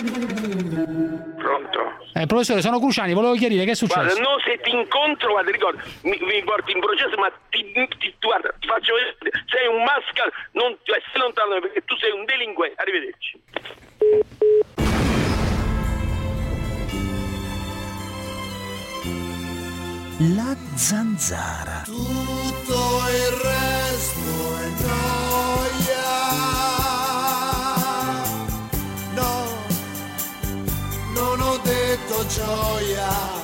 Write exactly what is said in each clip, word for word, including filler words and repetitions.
Pronto? Eh, professore, sono Cruciani, volevo chiarire che è successo. Guarda, no, se ti incontro, guarda, ricordo, mi, mi porti in processo, ma ti, ti, guarda, ti faccio vedere, sei un mascal, non, cioè, stai lontano perché tu sei un delinquente. Arrivederci. La zanzara. Tutto il resto è gioia. No, non ho detto gioia.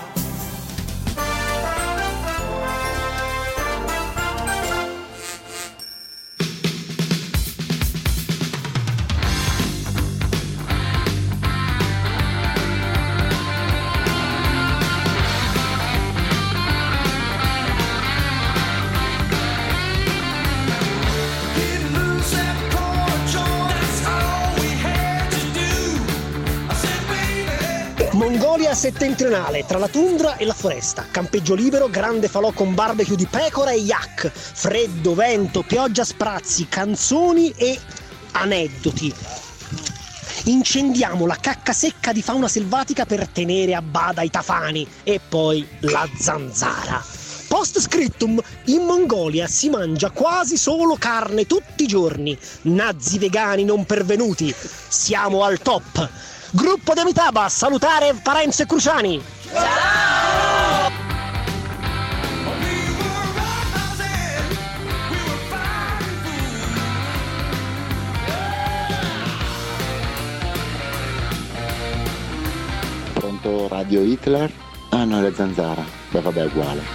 Mongolia settentrionale, tra la tundra e la foresta. Campeggio libero, grande falò con barbecue di pecora e yak. Freddo, vento, pioggia a sprazzi, canzoni e aneddoti. Incendiamo la cacca secca di fauna selvatica per tenere a bada i tafani. E poi la zanzara. Post scriptum, in Mongolia si mangia quasi solo carne tutti i giorni. Nazi vegani non pervenuti. Siamo al top. Gruppo di Amitabha, salutare Parenzo e Cruciani. Ciao! Pronto, Radio Hitler? Ah no, è la zanzara. Beh vabbè, è uguale.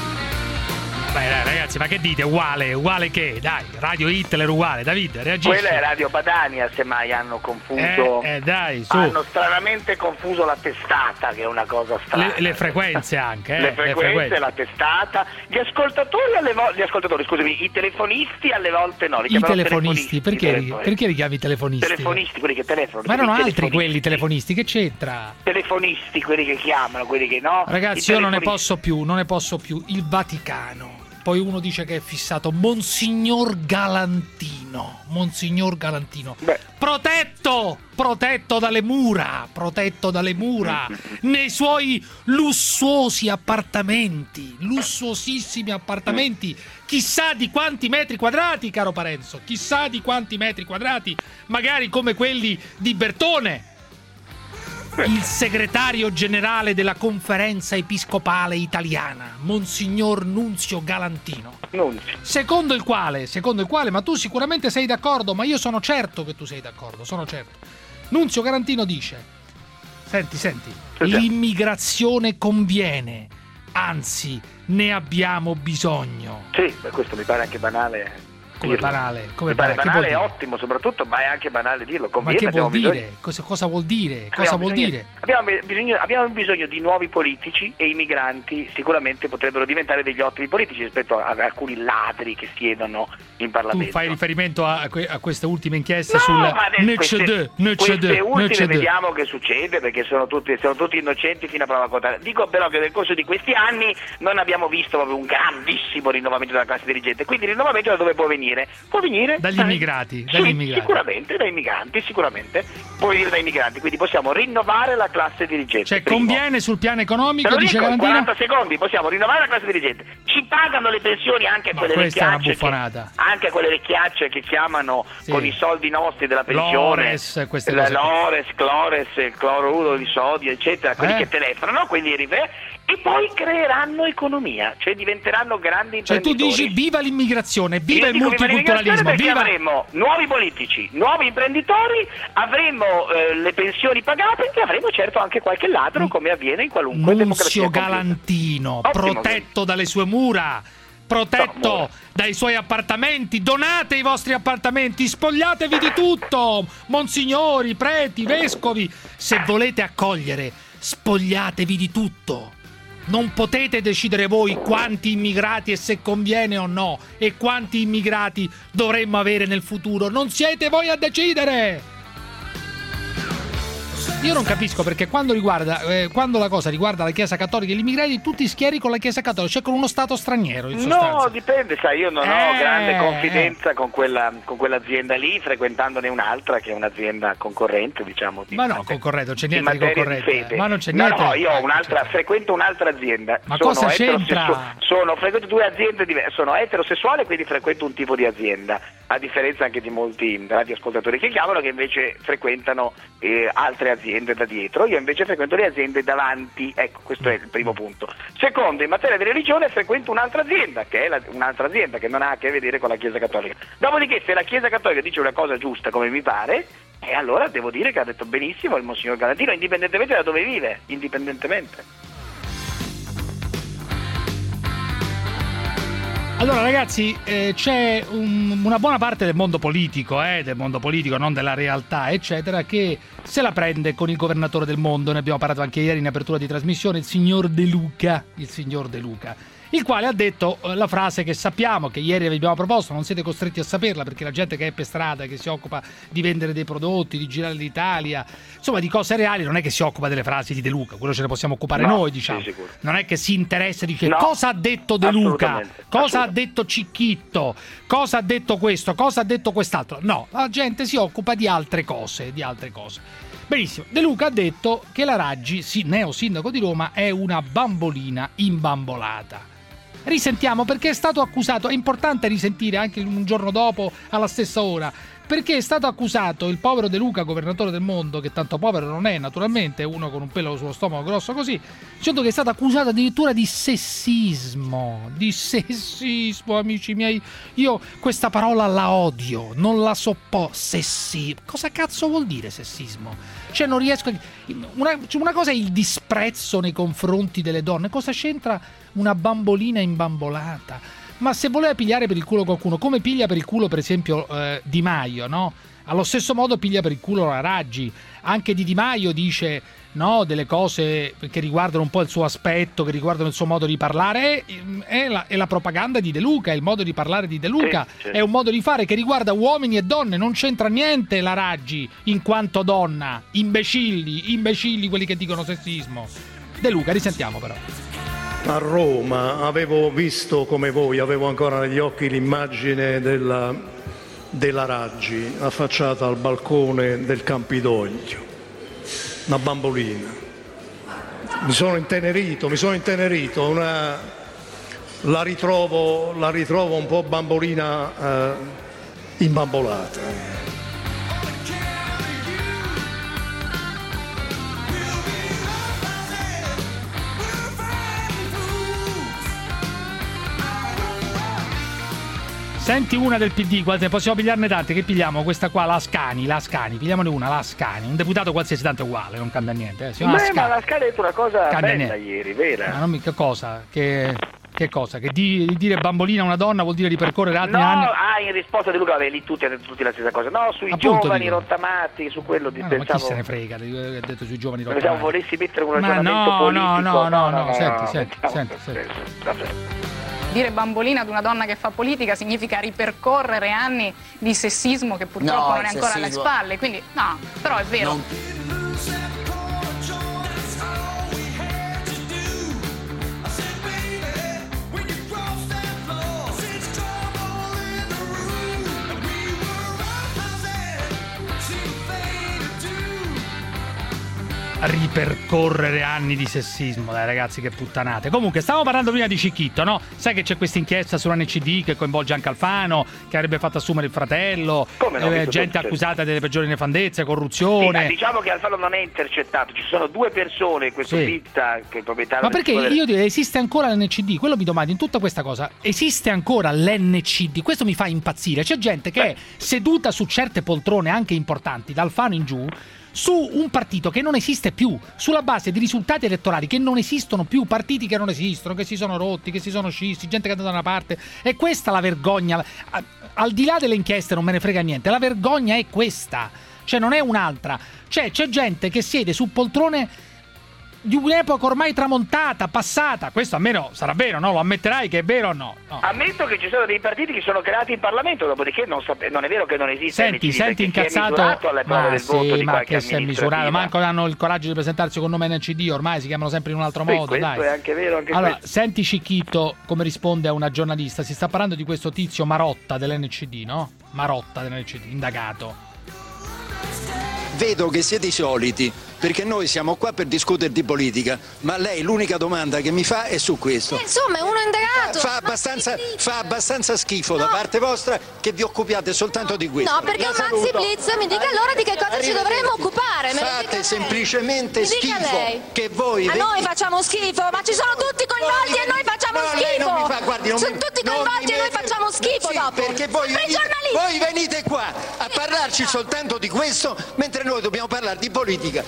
Dai, dai, ragazzi, ma che dite? Uguale, uguale che? Dai, Radio Hitler uguale, David, reagisci. Quella è Radio Padania, semmai hanno confuso. Eh, eh dai, su. Hanno stranamente confuso la testata, che è una cosa strana. Le, le frequenze anche, eh. Le frequenze, le frequenze, la testata. Gli ascoltatori alle volte, gli ascoltatori, scusami, i telefonisti alle volte no. Li I telefonisti, telefonisti perché, telefoni. perché li chiami telefonisti? Telefonisti, quelli che telefonano. Ma erano altri telefonisti. quelli telefonisti, che c'entra? Telefonisti, quelli che chiamano, quelli che no. Ragazzi, io non ne posso più, non ne posso più. Il Vaticano. Poi uno dice che è fissato Monsignor Galantino. Monsignor Galantino. Beh. Protetto! Protetto dalle mura. Protetto dalle mura. Nei suoi lussuosi appartamenti. Lussuosissimi appartamenti. Chissà di quanti metri quadrati, caro Parenzo. Chissà di quanti metri quadrati. Magari come quelli di Bertone. Il segretario generale della Conferenza Episcopale Italiana, Monsignor Nunzio Galantino. Nunzio. Secondo il quale, secondo il quale, ma tu sicuramente sei d'accordo, ma io sono certo che tu sei d'accordo, sono certo. Nunzio Galantino dice: Senti, senti, l'immigrazione conviene, anzi, ne abbiamo bisogno. Sì, beh, questo mi pare anche banale. Come dirlo. banale, come mi pare banale, banale, è ottimo soprattutto, ma è anche banale dirlo. Conviene, ma che vuol dire? Bisogno... Cosa, cosa vuol dire? Cosa abbiamo vuol bisogno, dire? Abbiamo bisogno, abbiamo bisogno di nuovi politici e i migranti sicuramente potrebbero diventare degli ottimi politici rispetto a, a alcuni ladri che siedono in Parlamento. Tu fai riferimento a, a queste ultime inchieste no, sul N C D, N C D, queste ultime N C D. Vediamo che succede perché sono tutti, sono tutti innocenti fino a prova contraria. Dico però che nel corso di questi anni non abbiamo visto proprio un grandissimo rinnovamento della classe dirigente, quindi il rinnovamento da dove può venire? Può venire dagli immigrati, dagli sì, immigrati. Sicuramente dai migranti, sicuramente può venire dai migranti, quindi possiamo rinnovare la classe dirigente. Cioè primo. Conviene sul piano economico, Te lo dice dico, in Galantino? quaranta secondi possiamo rinnovare la classe dirigente. Ci pagano le pensioni anche a Ma quelle questa è una vecchiacce buffonata. che, anche a quelle vecchiacce che chiamano Sì. con i soldi nostri della pensione. Lores, queste la cose qui. Lores, Clores, il cloruro di sodio, eccetera, quelli Eh? che telefonano, quelli rive- e poi creeranno economia, cioè diventeranno grandi Cioè tu imprenditori. dici viva l'immigrazione, viva Io il dico viva multiculturalismo, l'immigrazione perché viva... avremo nuovi politici, nuovi imprenditori, avremo eh, le pensioni pagate e avremo certo anche qualche ladro, come avviene in qualunque democrazia Nunzio compiuta. Galantino, Ottimo, protetto dalle sue mura, protetto No, mura. dai suoi appartamenti. Donate i vostri appartamenti, spogliatevi di tutto, monsignori, preti, vescovi. Se volete accogliere, spogliatevi di tutto. Non potete decidere voi quanti immigrati e se conviene o no, e quanti immigrati dovremmo avere nel futuro. Non siete voi a decidere! Io non capisco perché quando riguarda eh, quando la cosa riguarda la Chiesa Cattolica e gli immigrati, tu ti schieri con la Chiesa Cattolica, cioè con uno Stato straniero in sostanza. No, dipende, sai, io non Eh, ho grande eh. confidenza con quella con quell'azienda lì, frequentandone un'altra che è un'azienda concorrente, diciamo. Di Ma no, materia- concorrente, non c'è in niente di materia concorrente. fede. Ma non c'è No, niente. no, io ho Eh, un'altra, cioè. frequento un'altra azienda. Ma sono cosa c'entra? eterosessu- Sono, frequento due aziende diverse, sono eterosessuale, quindi frequento un tipo di azienda, a differenza anche di molti radioascoltatori che chiamano che invece frequentano eh, altre aziende da dietro. Io invece frequento le aziende davanti, ecco, questo è il primo punto. Secondo, in materia di religione frequento un'altra azienda, che è la, un'altra azienda che non ha a che vedere con la Chiesa Cattolica. Dopodiché, se la Chiesa Cattolica dice una cosa giusta, come mi pare, e allora devo dire che ha detto benissimo il Monsignor Galantino, indipendentemente da dove vive, indipendentemente. Allora ragazzi, eh, c'è un- una buona parte del mondo politico, eh, del mondo politico, non della realtà, eccetera, che se la prende con il governatore del mondo. Ne abbiamo parlato anche ieri in apertura di trasmissione, il signor De Luca, il signor De Luca, il quale ha detto eh, la frase che sappiamo, che ieri vi abbiamo proposto, non siete costretti a saperla perché la gente che è per strada, che si occupa di vendere dei prodotti, di girare l'Italia, insomma di cose reali, non è che si occupa delle frasi di De Luca, quello ce ne possiamo occupare No, noi, diciamo. sì, sicuro. Non è che si interessa e dice No, cosa ha detto De Luca, assolutamente, cosa ha assolutamente. detto Cicchitto, cosa ha detto questo, cosa ha detto quest'altro. No, la gente si occupa di altre cose, di altre cose. Benissimo, De Luca ha detto che la Raggi, sì, neo sindaco di Roma, è una bambolina imbambolata. Risentiamo perché è stato accusato, è importante risentire anche un giorno dopo alla stessa ora, perché è stato accusato il povero De Luca, governatore del mondo, che tanto povero non è naturalmente, è uno con un pelo sullo stomaco grosso così, dicendo che è stato accusato addirittura di sessismo, di sessismo, amici miei. Io questa parola la odio, non la sopporto. Sessismo, cosa cazzo vuol dire sessismo? Cioè non riesco a... una, cioè una cosa è il disprezzo nei confronti delle donne, cosa c'entra una bambolina imbambolata? Ma se voleva pigliare per il culo qualcuno, come piglia per il culo per esempio eh, Di Maio, no? Allo stesso modo piglia per il culo la Raggi. Anche di Di Maio dice no, delle cose che riguardano un po' il suo aspetto, che riguardano il suo modo di parlare. È, è, la, è la propaganda di De Luca, è il modo di parlare di De Luca, Sì, sì. è un modo di fare che riguarda uomini e donne. Non c'entra niente la Raggi in quanto donna. Imbecilli, imbecilli quelli che dicono sessismo. De Luca, risentiamo però. A Roma avevo visto come voi, avevo ancora negli occhi l'immagine della, della Raggi affacciata al balcone del Campidoglio, una bambolina. Mi sono intenerito, mi sono intenerito, una, la, ritrovo, la ritrovo un po' bambolina eh, imbambolata. Senti una del P D, guarda, possiamo pigliarne tante, che pigliamo? Questa qua, la Ascani, la Ascani, pigliamone una, la Ascani, un deputato qualsiasi tanto è uguale, non cambia niente. Eh. Si chiama Beh, Ascani. ma la Scala ha detto una cosa Cambia bella niente. ieri, vera? Ma non mi, che cosa? Che, che cosa? Che di, di dire bambolina a una donna vuol dire ripercorrere altri No, anni? ah, in risposta di Luca, vabbè, lì tutti hanno detto tutti la stessa cosa. No, sui Appunto, giovani dico. rottamati, su quello di No, ma chi pensavo. se ne frega, ha detto sui giovani Pensavo rottamati. volessi mettere un Ma ragionamento no, politico. no, no, no, no, senti, senti, mettiamo- senti, senti. Vabbè. Dire bambolina ad una donna che fa politica significa ripercorrere anni di sessismo che purtroppo No, non è il ancora alle sessismo- spalle, quindi no, però è vero. Non- Ripercorrere anni di sessismo, dai ragazzi, che puttanate. Comunque stavamo parlando prima di Cicchitto, no? Sai che c'è questa inchiesta sull'N C D che coinvolge anche Alfano, che avrebbe fatto assumere il fratello, Come no? eh, Visto gente tutto, accusata delle peggiori nefandezze, Sì, corruzione. ma diciamo che Alfano non è intercettato, ci sono due persone, questo Sì. Pitta che è proprietario Ma del perché scuole- io direi, esiste ancora l'N C D? Quello mi domando in tutta questa cosa. Esiste ancora l'N C D? Questo mi fa impazzire. C'è gente che è seduta su certe poltrone anche importanti, da Alfano in giù, su un partito che non esiste più, sulla base di risultati elettorali che non esistono più, partiti che non esistono, che si sono rotti, che si sono scisti, gente che è andata da una parte. E questa la vergogna. A- Al di là delle inchieste non me ne frega niente, la vergogna è questa. Cioè non è un'altra. Cioè c'è gente che siede su poltrone di un'epoca ormai tramontata, passata. Questo almeno sarà vero, no? Lo ammetterai che è vero o no? no? Ammetto che ci sono dei partiti che sono creati in Parlamento, dopodiché non, sap- non è vero che non esiste. Senti, senti incazzato. Alle ma del sì, voto di ma che si è misurato, manco hanno il coraggio di presentarsi con nome N C D, ormai si chiamano sempre in un altro sì, modo, questo dai. È anche vero, anche allora, questo. senti Cicchito come risponde a una giornalista. Si sta parlando di questo tizio Marotta dell'N C D, no? Marotta dell'N C D, indagato. Vedo che siete i soliti, perché noi siamo qua per discutere di politica, ma lei l'unica domanda che mi fa è su questo. Eh, insomma, è uno indagato. Fa, fa, abbastanza, fa abbastanza schifo no. da parte vostra che vi occupiate soltanto di questo. No, perché La Maxi Blitz mi dica allora di che cosa ci dovremmo occupare. Me Fate semplicemente schifo lei. che voi... A noi facciamo schifo, ma ci sono tutti coinvolti no, e noi facciamo no, schifo. Lei non mi fa, guardi, non sono mi, tutti non coinvolti e noi facciamo schifo sì, dopo. Perché voi venite, voi venite qua a parlarci soltanto di questo, mentre noi dobbiamo parlare di politica.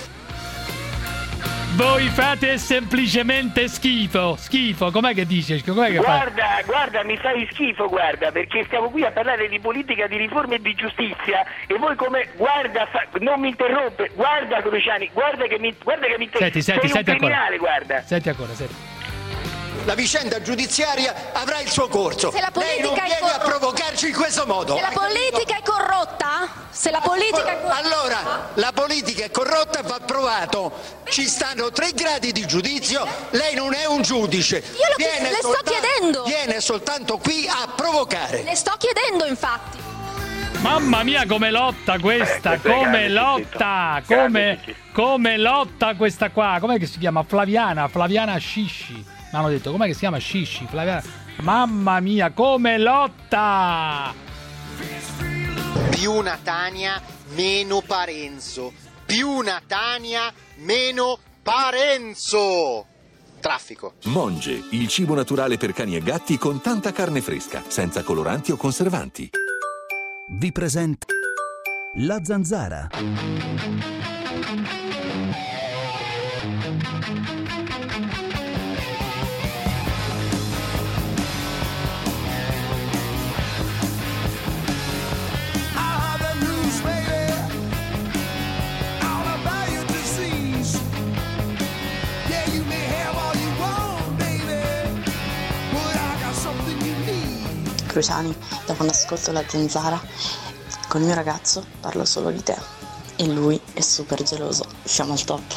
Voi fate semplicemente schifo, schifo, com'è che dice? Com'è che guarda, fa? guarda, mi fai schifo, guarda, perché stiamo qui a parlare di politica, di riforme e di giustizia e voi come, guarda, fa, non mi interrompe, guarda Cruciani, guarda che mi, guarda che mi senti, senti, sei senti un criminale, ancora. guarda. Senti ancora, senti. La vicenda giudiziaria avrà il suo corso. Se la Lei non viene corrotta, a provocarci in questo modo. Se la politica è corrotta, se la politica è corrotta. Allora, la politica è corrotta, va provato. Ci stanno tre gradi di giudizio, lei non è un giudice. Io lo viene le sto soltanto, chiedendo. Viene soltanto qui a provocare. Le sto chiedendo, infatti. Mamma mia come lotta questa, eh, come grande, lotta, grande, come, come lotta questa qua. Com'è che si chiama? Flaviana, Flaviana Scisci. Mi hanno detto, com'è che si chiama? Scisci, Flaviana. Mamma mia, come lotta! Più Natania, meno Parenzo. Più Natania, meno Parenzo. Traffico. Monge, il cibo naturale per cani e gatti con tanta carne fresca, senza coloranti o conservanti. Vi presenta La Zanzara. Cruciani, da quando ascolto La Zanzara, con il mio ragazzo parlo solo di te e lui è super geloso, siamo al top.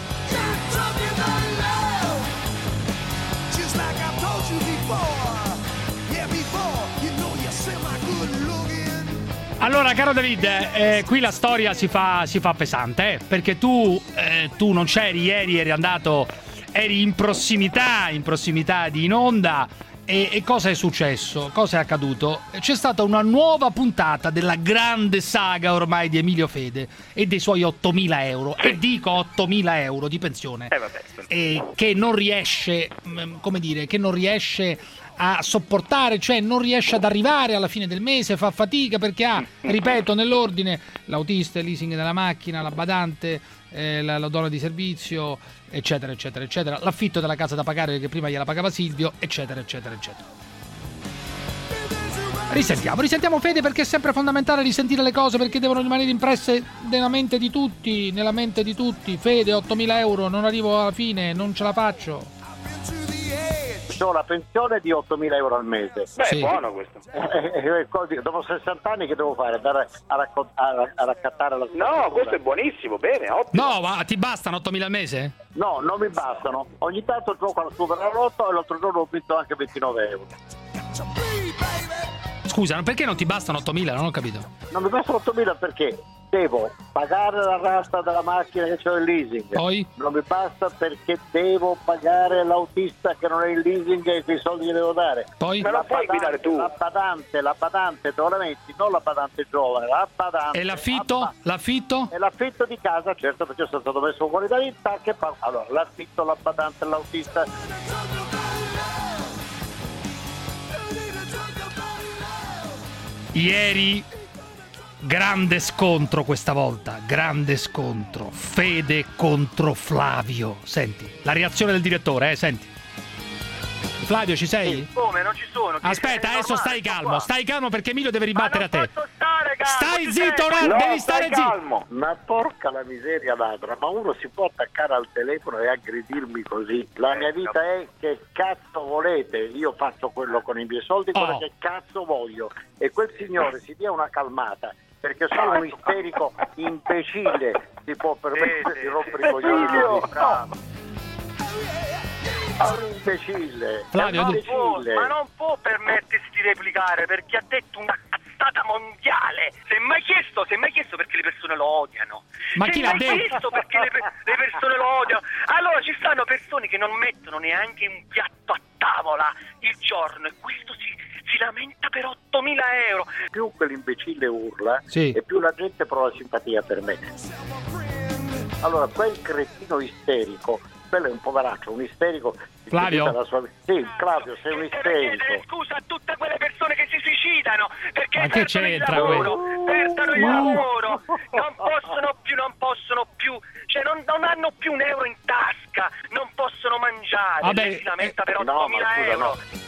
Allora, caro David, eh, qui la storia si fa, si fa pesante, eh, perché tu, eh, tu non c'eri ieri, eri andato, eri in prossimità, in prossimità di In Onda. E, e cosa è successo? Cosa è accaduto? C'è stata una nuova puntata della grande saga ormai di Emilio Fede e dei suoi ottomila euro, e dico ottomila euro di pensione, eh vabbè, e che non riesce, come dire, che non riesce a sopportare, cioè non riesce ad arrivare alla fine del mese, fa fatica perché ha, ripeto, nell'ordine l'autista, il leasing della macchina, la badante, eh, la, la donna di servizio, eccetera eccetera eccetera, l'affitto della casa da pagare che prima gliela pagava Silvio, eccetera eccetera eccetera. Risentiamo, risentiamo Fede, perché è sempre fondamentale risentire le cose, perché devono rimanere impresse nella mente di tutti, nella mente di tutti. Fede, ottomila euro, non arrivo alla fine, non ce la faccio. Ho la pensione di ottomila euro al mese. Beh, sì. È buono questo. Eh, eh, dopo sessanta anni che devo fare? Andare a, racco- a, a raccattare la No, questo è buonissimo, bene, ottimo. No, ma ti bastano ottomila al mese? No, non mi bastano. Ogni tanto gioco alla Super Lotto e l'altro giorno ho vinto anche ventinove euro. Scusa, perché non ti bastano ottomila? Non ho capito. Non mi bastano ottomila perché devo pagare la rata della macchina che c'ho il leasing. Poi? Non mi basta perché devo pagare l'autista che non è in leasing e quei soldi che devo dare. Poi? Me lo puoi guidare tu? La badante, la badante, te lo metti, non la badante giovane, la badante. E l'affitto? La, l'affitto? E l'affitto di casa, certo, perché sono stato messo fuori da vita, che pa- allora l'affitto, la badante, l'autista. Ieri grande scontro questa volta, grande scontro. Fede contro Flavio. Senti, la reazione del direttore, eh, senti. Flavio, ci sei? Sì, come? Non ci sono. Aspetta, adesso normale, stai calmo, qua. stai calmo perché Emilio deve ribattere a te. Stare calmo, stai zitto, no, no, devi stare zitto. calmo. Ma porca la miseria ladra, ma uno si può attaccare al telefono e aggredirmi così? La mia vita è che cazzo volete, io faccio quello con i miei soldi, quello Oh. che cazzo voglio, e quel signore si dia una calmata, perché solo un isterico imbecille si può permettere di rompere i coglioni così. Un imbecille, Flavio, è un tu- imbecille. Ma non può permettersi di replicare perché ha detto una cazzata mondiale. Si è mai chiesto, si è mai chiesto perché le persone lo odiano. Ma si chi è l'ha mai detto? chiesto perché le, pe- le persone lo odiano. Allora ci stanno persone che non mettono neanche un piatto a tavola il giorno e questo si, si lamenta per ottomila euro. Più quell'imbecille urla, Sì. e più la gente prova simpatia per me. Allora, quel cretino isterico, quello è un poveraccio, un isterico. che Flavio? tutta la sua... Sì, Flavio, sei un Deve isterico. chiedere scusa a tutte quelle persone che si suicidano perché Ma che perdono il c'entra lavoro, quello? perdono il Ma- lavoro, non possono più, non possono più, cioè non, non hanno più un euro in tasca, non possono mangiare, Vabbè, lei si lamenta per eh, no, ma ottomila scusa, euro. no.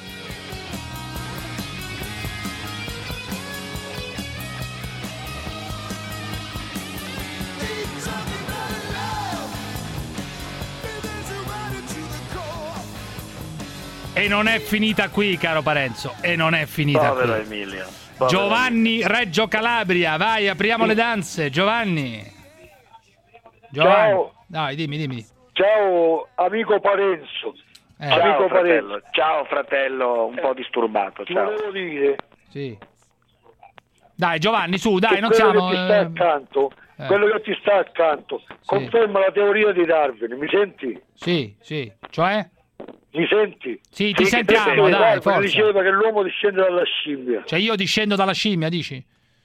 E non è finita qui, caro Parenzo. E non è finita Povero qui. Emilio. povero Giovanni Reggio Calabria, vai, apriamo le danze. Giovanni. Giovanni. Ciao. Dai, dimmi, dimmi. Ciao amico Parenzo. Eh. Ciao Amico fratello, Parenzo. ciao fratello, un po' disturbato, Ti ciao. volevo dire Sì. Dai, Giovanni, su, dai, che non quello siamo. che ti sta eh, accanto, eh. quello che ti sta accanto, conferma la teoria di Darwin, mi senti? Sì, sì. Cioè? Mi senti? Sì, ti Sì, sentiamo, perché dai, Darwin forza. diceva che l'uomo discende dalla scimmia. Cioè io discendo dalla scimmia, dici?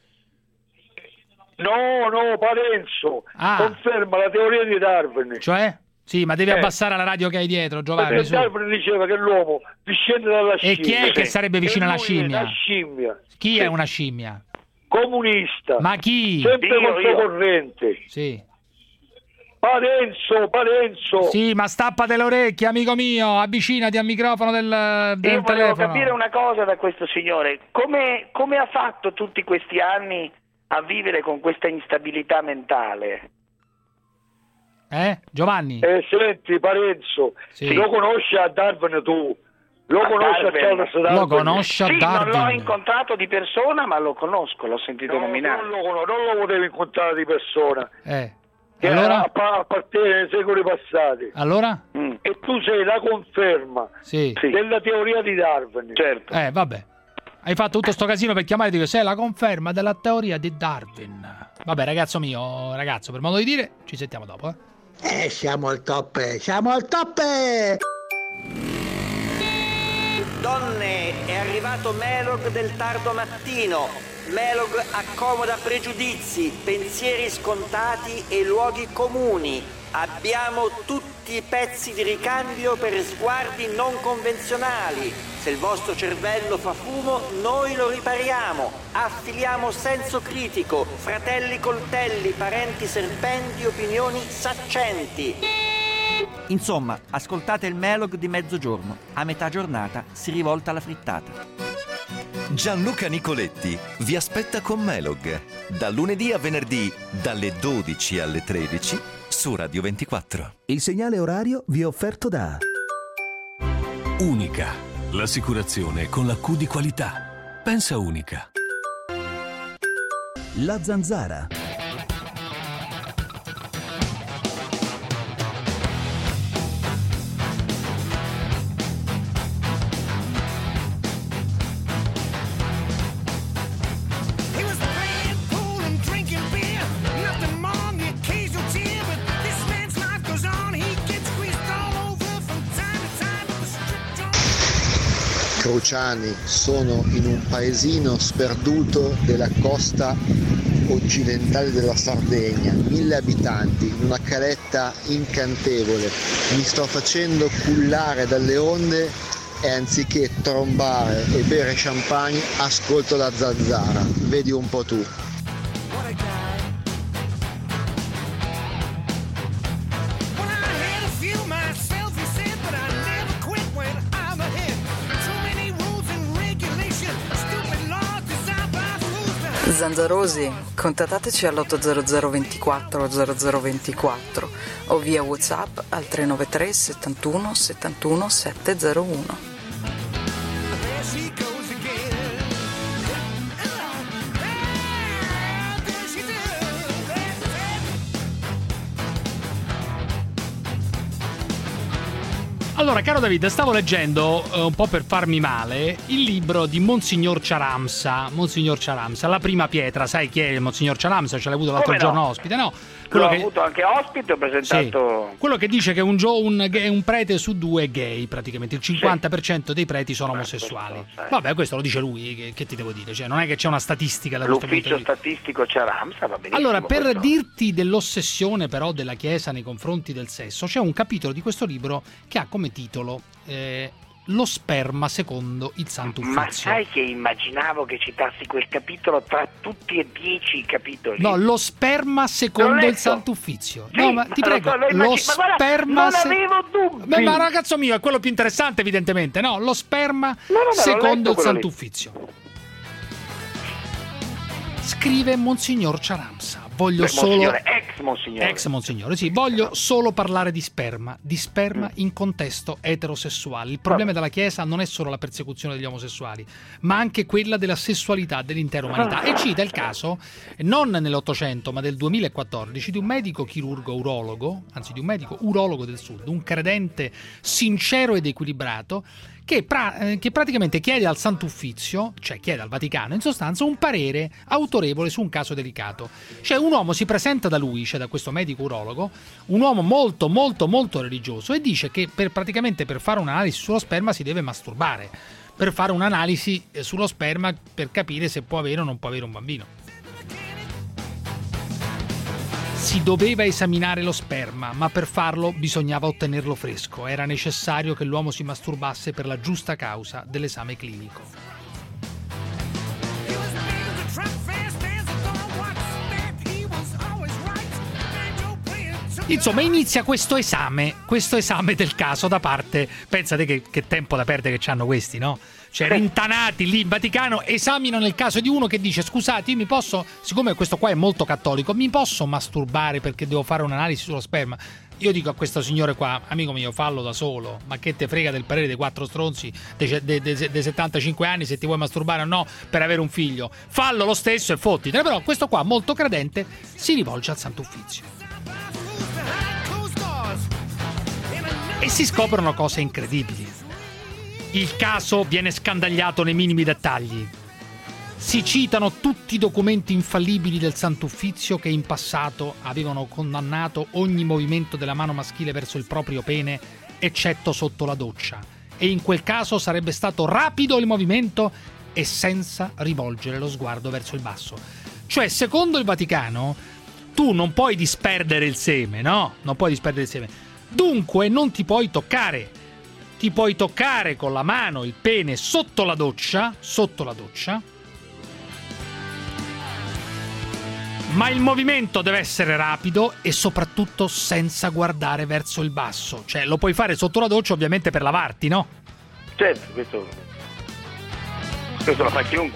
No, no, Parenzo, Ah. conferma la teoria di Darwin. Cioè? Sì, ma devi Eh. abbassare la radio che hai dietro, Giovanni. Perché Su. Darwin diceva che l'uomo discende dalla E scimmia. chi è che Sì. sarebbe vicino E alla lui è scimmia? una scimmia. Chi Sì. è una scimmia? Comunista. Ma chi? Sempre Io, contro io. corrente. Sì. Parenzo, Parenzo. Sì, ma stappate le orecchie, amico mio, avvicinati al microfono del, del Io volevo telefono. capire una cosa da questo signore, come, come ha fatto tutti questi anni a vivere con questa instabilità mentale? Eh? Giovanni? Eh, senti, Parenzo, Sì. lo conosci a Darwin tu? Lo A conosci a Darwin? Charles Darwin? Lo conosci a Sì, non l'ho Darwin? incontrato di persona, ma lo conosco, l'ho sentito No, nominare. non lo, conosco, non lo potevi incontrare di persona. Eh. Che Allora? a- appartiene ai secoli passati. Allora? Mm. E tu sei la conferma Sì. della teoria di Darwin. Certo. Eh, vabbè. Hai fatto tutto sto casino per chiamare e dire sei la conferma della teoria di Darwin. Vabbè, ragazzo mio, ragazzo, per modo di dire, ci sentiamo dopo, eh. Eh, siamo al top, siamo al top! Donne, è arrivato Melog del tardo mattino. Melog accomoda pregiudizi, pensieri scontati e luoghi comuni. Abbiamo tutti i pezzi di ricambio per sguardi non convenzionali. Se il vostro cervello fa fumo, noi lo ripariamo. Affiliamo senso critico, fratelli coltelli, parenti serpenti, opinioni saccenti. Insomma, ascoltate il Melog di mezzogiorno. A metà giornata si rivolta alla frittata. Gianluca Nicoletti vi aspetta con Melog, da lunedì a venerdì, dalle dodici alle tredici, su Radio ventiquattro. Il segnale orario vi è offerto da Unica, l'assicurazione con la Q di qualità. Pensa Unica. La Zanzara. He was playing pool and drinking beer. Nothing more than the occasional tear. But this man's life goes on. He gets squeezed all over from time to time. But the strict John Cruciani, sono in un paesino sperduto della costa occidentale della Sardegna, mille abitanti, in una caletta incantevole. Mi sto facendo cullare dalle onde e anziché trombare e bere champagne ascolto la Zanzara. Vedi un po' tu. When I had a few myself, he said, but I never quit when I'm ahead. Zanzarosi, contattateci all'otto zero zero ventiquattro zero zero ventiquattro o via WhatsApp al tre nove tre settantuno settantuno settecentouno. Allora, caro David, stavo leggendo, eh, un po' per farmi male, il libro di Monsignor Ciaramsa. Monsignor Ciaramsa, La prima pietra. Sai chi è il Monsignor Ciaramsa? Ce l'hai avuto l'altro Come no? giorno ospite, no? L'ho che... avuto anche ospite, ho presentato... Sì. Quello che dice che un, gio, un, un prete su due è gay, praticamente. Il cinquanta per cento dei preti sono omosessuali. Questo, Vabbè, questo lo dice lui, che, che ti devo dire? Cioè, non è che c'è una statistica da questo punto di L'ufficio vista. statistico Ciaramsa, va benissimo. Allora, per questo. dirti dell'ossessione però della Chiesa nei confronti del sesso, c'è un capitolo di questo libro che ha come titolo eh, Lo sperma secondo il Santo Uffizio. Ma sai che immaginavo che citassi quel capitolo tra tutti e dieci i capitoli? No, lo sperma secondo L'ho il letto. Santo Uffizio. Sì, no, ma ti lo prego, so, lo lo immagino- ma guarda, sperma non se- avevo dubbi. Beh, ma ragazzo mio, è quello più interessante evidentemente. No, lo sperma no, no, l'ho secondo letto il quello Santo lì. Uffizio. Scrive Monsignor Ciaramsa. Voglio Beh, solo monsignore, ex monsignore. Ex monsignore, sì, voglio solo parlare di sperma, di sperma in contesto eterosessuale. Il problema della Chiesa non è solo la persecuzione degli omosessuali, ma anche quella della sessualità dell'intera umanità. E cita il caso, non nell'Ottocento, ma del duemilaquattordici, di un medico chirurgo urologo, anzi di un medico urologo del Sud, un credente sincero ed equilibrato, che, pra- eh, che praticamente chiede al Santo Uffizio, cioè chiede al Vaticano in sostanza, un parere autorevole su un caso delicato. Cioè un uomo si presenta da lui, cioè da questo medico urologo, un uomo molto molto molto religioso, e dice che per praticamente per fare un'analisi sullo sperma si deve masturbare, per fare un'analisi eh, sullo sperma per capire se può avere o non può avere un bambino. Si doveva esaminare lo sperma, ma per farlo bisognava ottenerlo fresco. Era necessario che l'uomo si masturbasse per la giusta causa dell'esame clinico. Insomma, inizia questo esame, questo esame del caso da parte, pensate che, che tempo da perdere che c'hanno questi, no? Cioè, rintanati lì in Vaticano, esaminano il caso di uno che dice: scusate, io mi posso, siccome questo qua è molto cattolico, mi posso masturbare perché devo fare un'analisi sullo sperma? Io dico a questo signore qua: amico mio, fallo da solo, ma che te frega del parere dei quattro stronzi dei, dei, dei, dei settantacinque anni se ti vuoi masturbare o no per avere un figlio? Fallo lo stesso e fottitene. Però questo qua, molto credente, si rivolge al Santo Uffizio. E si scoprono cose incredibili. Il caso viene scandagliato nei minimi dettagli. Si citano tutti i documenti infallibili del Santo Uffizio che in passato avevano condannato ogni movimento della mano maschile verso il proprio pene, eccetto sotto la doccia. E in quel caso sarebbe stato rapido il movimento e senza rivolgere lo sguardo verso il basso. Cioè, secondo il Vaticano, tu non puoi disperdere il seme, no? Non puoi disperdere il seme. Dunque non ti puoi toccare. Ti puoi toccare con la mano il pene sotto la doccia, sotto la doccia, ma il movimento deve essere rapido e soprattutto senza guardare verso il basso. Cioè, lo puoi fare sotto la doccia ovviamente per lavarti, no? Certo, questo, questo lo fa chiunque.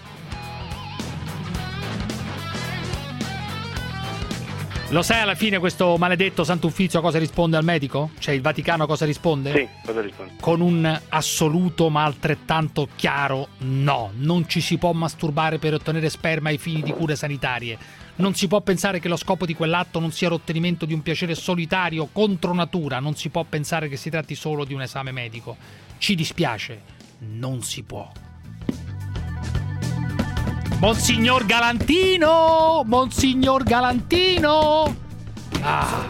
Lo sai alla fine questo maledetto Santo Uffizio cosa risponde al medico? Cioè il Vaticano cosa risponde? Sì, cosa risponde? Con un assoluto ma altrettanto chiaro no. Non ci si può masturbare per ottenere sperma ai fini di cure sanitarie. Non si può pensare che lo scopo di quell'atto non sia l'ottenimento di un piacere solitario contro natura. Non si può pensare che si tratti solo di un esame medico. Ci dispiace, non si può. Monsignor Galantino! Monsignor Galantino! Ah.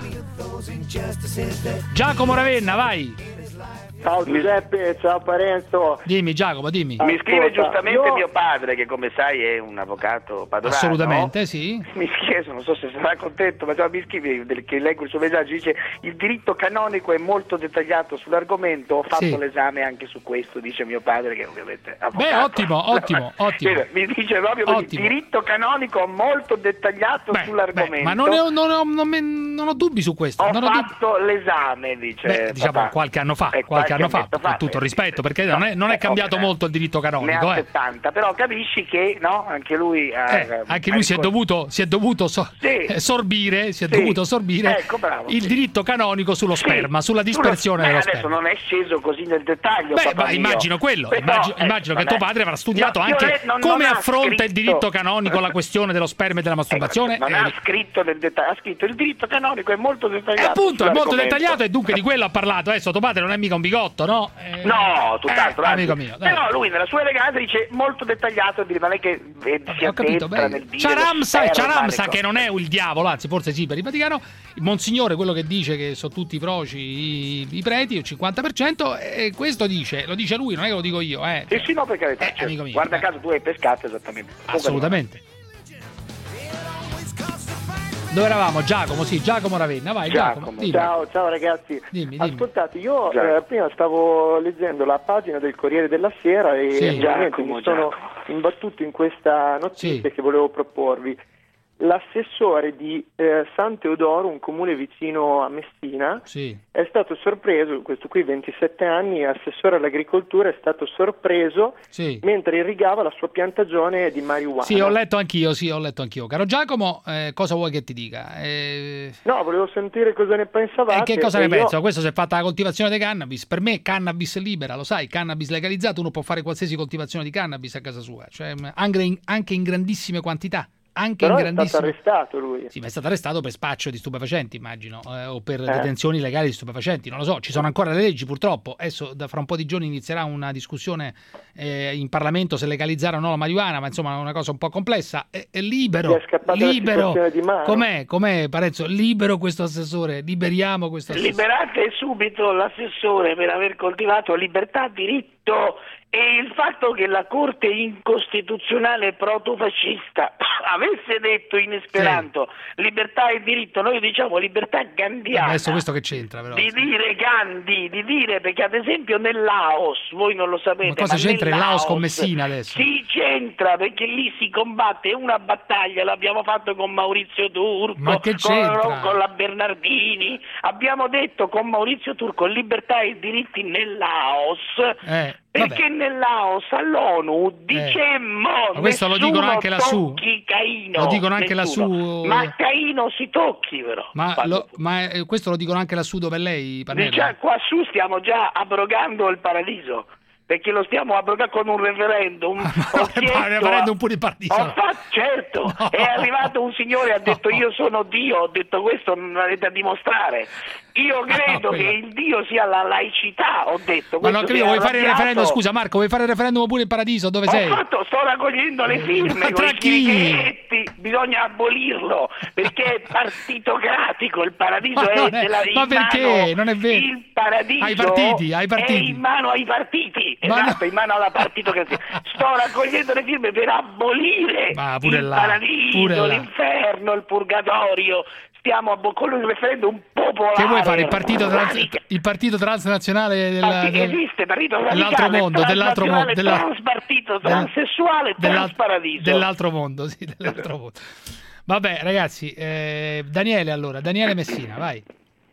Giacomo Ravenna, vai! Ciao Giuseppe, ciao Parenzo. Dimmi Giacomo, dimmi. Mi scrive Ascolta, giustamente io- mio padre, che come sai è un avvocato padovano. Assolutamente, sì. Mi scrive, non so se sarà contento, ma già mi scrive del- che leggo il suo messaggio, dice: il diritto canonico è molto dettagliato sull'argomento, ho fatto Sì. l'esame anche su questo, dice mio padre, che ovviamente è avvocato. Beh, ottimo, ottimo, ottimo. Cioè, mi dice proprio così, Ottimo. diritto canonico molto dettagliato Beh, sull'argomento. beh, ma non, è, non, è- non, me- non ho dubbi su questo. Ho non ho fatto dubbi. l'esame, dice. Beh, diciamo papà. qualche anno fa, Eh, qualche anno fa, fa, con tutto il rispetto, perché no, non è, non è eh, cambiato eh, molto il diritto ne canonico. ha Eh. settanta, però capisci che no, anche lui ha, Eh, anche lui ha si è ricor- dovuto, si è dovuto so- Sì. eh, sorbire, si è Sì. dovuto sorbire Ecco, bravo, il sì. diritto canonico sullo Sì, sperma, sulla sullo- dispersione beh, dello adesso sperma. non è sceso così nel dettaglio. Beh, papà ma mio. immagino quello, Però, immagino, eh, immagino che vabbè. tuo padre avrà studiato No, io anche le- non- come non ha affronta il scritto- diritto canonico la questione dello sperma e della masturbazione. Non Eh, ha scritto nel dettaglio, ha scritto il diritto canonico è molto E dettagliato. appunto, è molto sull'argomento. dettagliato e dunque di quello ha parlato. Adesso tuo padre non è mica un bigotto, no? Eh, No, tutt'altro, eh, anzi. amico mio. dai. Però lui nella sua eleganza dice molto dettagliato, non è che eh, si Ho capito, addentra beh, nel dire Ciaramsa, lo sperma, Ciaramsa le che cose. non è il diavolo, anzi forse sì per il Vaticano, il Monsignore quello che dice che sono tutti froci i, i preti, il cinquanta per cento, e questo dice, lo dice lui, non è che lo dico io, eh. Sì, sì, no, per carità, Eh, certo. amico mio, Guarda eh. caso tu hai pescato esattamente. Assolutamente. Dove eravamo? Giacomo, sì, Giacomo Ravenna, vai Giacomo. Giacomo, dimmi. ciao, ciao ragazzi. Dimmi, dimmi. Ascoltate, io Giacomo. eh, prima stavo leggendo la pagina del Corriere della Sera e Sì. veramente Giacomo, mi sono imbattuto in questa notizia Sì. che volevo proporvi. L'assessore di eh, San Teodoro, un comune vicino a Messina, Sì. è stato sorpreso, questo qui ventisette anni, assessore all'agricoltura, è stato sorpreso Sì. mentre irrigava la sua piantagione di marijuana. Sì, ho letto anch'io, sì, ho letto anch'io. Caro Giacomo, eh, cosa vuoi che ti dica? Eh, No, volevo sentire cosa ne pensavate. eh, che cosa e ne io- penso? Questo si è fatta la coltivazione di cannabis. Per me cannabis libera, lo sai, cannabis legalizzato, uno può fare qualsiasi coltivazione di cannabis a casa sua, cioè anche in, anche in grandissime quantità. Anche Però in è stato grandissime... arrestato lui. Sì, ma è stato arrestato per spaccio di stupefacenti, immagino, eh, o per Eh. detenzioni illegali di stupefacenti, non lo so, ci sono ancora le leggi purtroppo. Adesso da fra un po' di giorni inizierà una discussione eh, in Parlamento se legalizzare o no la marijuana, ma insomma è una cosa un po' complessa. È, è libero, Gli è scappata la libero. situazione di mano. Com'è, com'è Parenzo? Libero questo assessore, liberiamo questo assessore. Liberate subito l'assessore per aver coltivato libertà, diritto e il fatto che la Corte incostituzionale protofascista avesse detto in esperanto libertà e diritto, noi diciamo libertà gandiana. Adesso questo che c'entra però? Di dire Gandhi, di dire, perché ad esempio nel Laos, voi non lo sapete, Ma cosa ma c'entra nel il Laos con Messina adesso? Si c'entra perché lì si combatte una battaglia, l'abbiamo fatto con Maurizio Turco, Ma che c'entra? con, con la Bernardini, abbiamo detto con Maurizio Turco libertà e diritti nel Laos. Eh, Perché vabbè. nel Laos all'ONU dicemmo Ma questo lo dicono nessuno anche lassù. tocchi Caino, Lo dicono anche nessuno. lassù. Ma Caino si tocchi però. Ma, lo- ma, eh, questo lo dicono anche lassù dove lei, Pannella? Dice, qua su stiamo già abrogando il paradiso, perché lo stiamo abrogando con un referendum. Ho chiesto il referendum pure il paradiso. Ho fatto, certo, No. è arrivato un signore e ha detto io sono Dio, ho detto questo non avete a dimostrare. Io credo no, che il Dio sia la laicità, ho detto. Ma no, questo che si è vuoi fare il arrabbiato. referendum? Scusa Marco, vuoi fare il referendum pure in paradiso? Dove Ho sei? fatto, sto raccogliendo le firme Ma con tra i chi? chirichetti, bisogna abolirlo perché è partitocratico, il paradiso Ma è, non è- della, ma in perché? mano, Non è vero. il paradiso Ai partiti, ai è partiti. in mano ai partiti, Ma esatto, in mano alla partitocrazia. Sto raccogliendo le firme per abolire Ma pure il là, paradiso, pure là. l'inferno, il purgatorio. Stiamo abo- con il referendum popolare. Che vuoi fare? Il partito, trans- radica- il partito transnazionale del, Partito- del- esiste partito dell'altro radicale, mondo, dell'altro mondo, transnazionale, della- transpartito, del- transessuale, dell'al- transparadiso. dell'altro mondo, sì, dell'altro mondo. Vabbè, ragazzi, eh, Daniele allora, Daniele Messina, vai.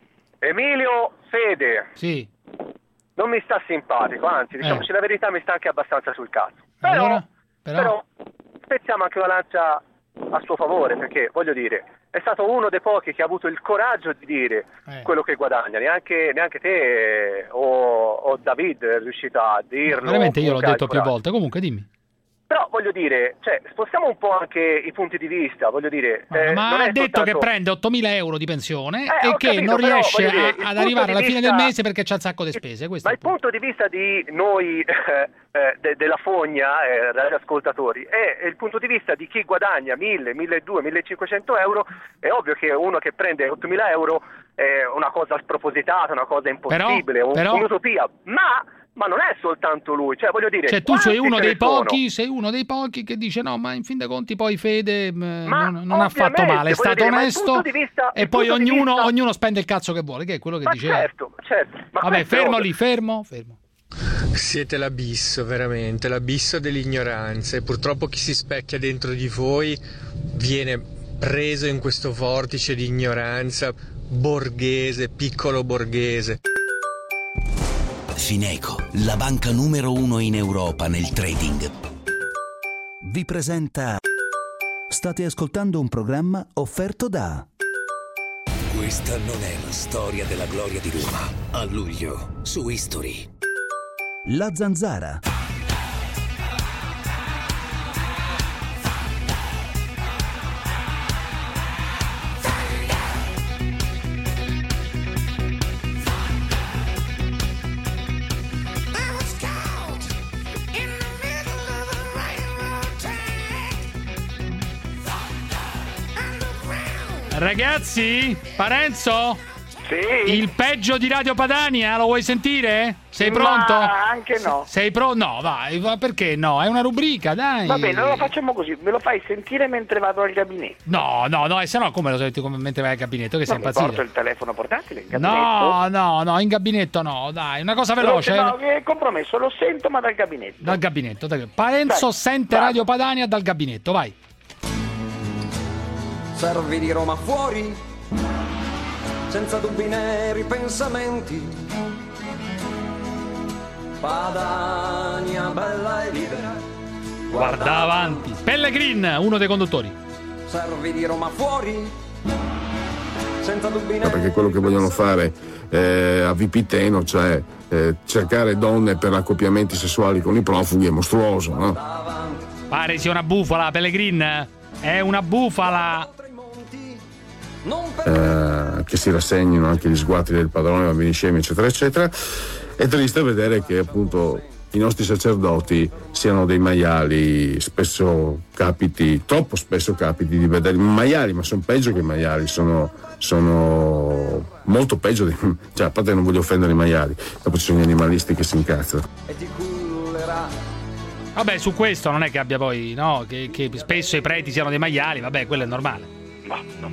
Emilio Fede. Sì. Non mi sta simpatico, anzi, diciamoci Eh. la verità, mi sta anche abbastanza sul cazzo. Però, Allora? Però? però spezziamo anche una lancia a suo favore, perché voglio dire, è stato uno dei pochi che ha avuto il coraggio di dire Eh. quello che guadagna, neanche, neanche te eh, o, o David è riuscito a dirlo. Veramente io l'ho comunque ha detto il più coraggio. volte, comunque dimmi. Però voglio dire, cioè, spostiamo un po' anche i punti di vista, voglio dire. eh, Ma non ha è detto che soltanto- prende ottomila euro di pensione Eh, e ho che capito, non però, riesce voglio dire, a- il ad punto arrivare di alla fine del vista- mese perché c'ha un sacco di spese. Questo Ma è il punto di vista di noi, eh, eh, de- della fogna, eh, radioascoltatori, è il punto di vista di chi guadagna mille, milleduecento, millecinquecento euro. È ovvio che uno che prende ottomila euro è una cosa spropositata, una cosa impossibile, un- però- un'utopia. Ma, ma non è soltanto lui, cioè voglio dire... Cioè tu sei quanti uno ce dei ne sono? pochi, sei uno dei pochi che dice no, ma in fin dei conti poi Fede mh, Ma non, non ha fatto ovviamente, male, è voglio stato dire, ma il onesto punto di vista- e il poi punto di ognuno, vista- ognuno spende il cazzo che vuole, che è quello che Ma diceva. certo, certo. Ma Vabbè, questo è fermo ovvio. lì, fermo, fermo. Siete l'abisso, veramente, l'abisso dell'ignoranza e purtroppo chi si specchia dentro di voi viene preso in questo vortice di ignoranza borghese, piccolo borghese. Fineco, la banca numero uno in Europa nel trading, vi presenta. State ascoltando un programma offerto da. Questa non è la storia della gloria di Roma. A luglio, su History. La Zanzara. Ragazzi, Parenzo? Sì. Il peggio di Radio Padania, lo vuoi sentire? Sei pronto? Ma anche no. Sei pronto? No, vai, va, perché no? È una rubrica, dai. Va bene, allora facciamo così, me lo fai sentire mentre vado al gabinetto. No, no, no, e se no come lo senti come mentre vai al gabinetto? Che sei Ma mi impazzito? porto il telefono portatile in gabinetto? No, no, no, in gabinetto no, dai, una cosa veloce. No, che compromesso, lo sento ma dal gabinetto. Dal gabinetto, dal... Parenzo Dai, sente vado. Radio Padania dal gabinetto, vai. Servi di Roma fuori, senza dubbi né ripensamenti. Padania bella e libera, Guarda avanti. Pellegrin, uno dei conduttori. servi di Roma fuori, senza dubbi né Perché quello che vogliono fare eh, a Vipiteno, cioè eh, cercare donne per accoppiamenti sessuali con i profughi, è mostruoso, no? Pare sia una bufala, Pellegrin. È una bufala. Eh, che si rassegnino anche gli sguardi del padrone, bambini scemi, eccetera, eccetera. È triste vedere che appunto i nostri sacerdoti siano dei maiali. Spesso capiti, troppo spesso capiti di vedere maiali, ma sono peggio che i maiali, sono, sono molto peggio di, cioè, a parte che non voglio offendere i maiali, dopo ci sono gli animalisti che si incazzano. Vabbè, su questo non è che abbia poi, no, che, che spesso i preti siano dei maiali, vabbè, quello è normale. No, no.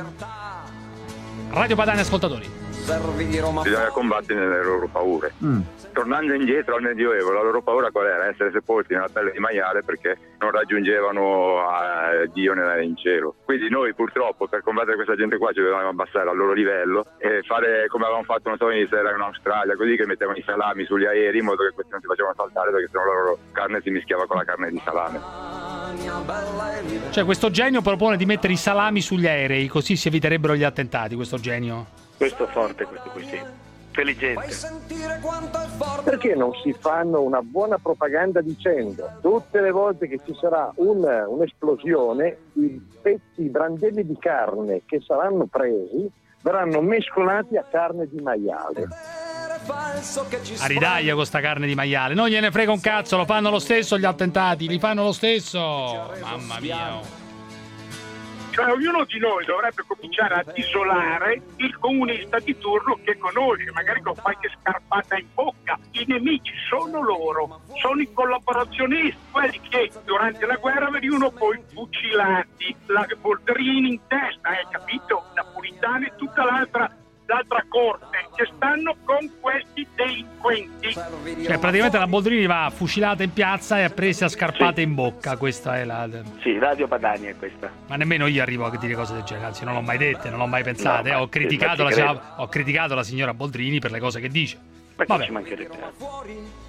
Radio Padania ascoltatori. servi di Roma Bisogna combattere le loro paure. Mm. Tornando indietro al Medioevo, la loro paura qual era? Essere sepolti nella pelle di maiale perché non raggiungevano a Dio nella- in cielo. Quindi noi purtroppo per combattere questa gente qua ci dovevamo abbassare al loro livello e fare come avevamo fatto, non so, in Israele, in Australia, così che mettevano i salami sugli aerei in modo che questi non si facevano saltare perché sennò la loro carne si mischiava con la carne di salame. Cioè, questo genio propone di mettere i salami sugli aerei, così si eviterebbero gli attentati, questo genio. Questo è forte, questo qui sì. Intelligente. Perché non si fanno una buona propaganda dicendo tutte le volte che ci sarà un, un'esplosione i pezzi, i brandelli di carne che saranno presi verranno mescolati a carne di maiale. A ridaglia con sta carne di maiale. Non gliene frega un cazzo, lo fanno lo stesso gli attentati, li fanno lo stesso. Mamma mia. Cioè ognuno di noi dovrebbe cominciare ad isolare il comunista di turno che conosce, magari con qualche scarpata in bocca. I nemici sono loro, sono i collaborazionisti, quelli che durante la guerra venivano poi fucilati, la Boldrini in testa, hai capito? Napolitani e tutta l'altra l'altra corte che stanno con questi delinquenti. Cioè, praticamente la Boldrini va fucilata in piazza e ha prese a scarpate in bocca. Questa è la. Sì, Radio Padania è questa. Ma nemmeno io arrivo a dire cose del genere, anzi non l'ho mai dette, non l'ho mai pensate. No, ma- ho, criticato sì, ma la ci signora, ho criticato la signora Boldrini per le cose che dice. Ma che Vabbè. ci mancherebbe altro.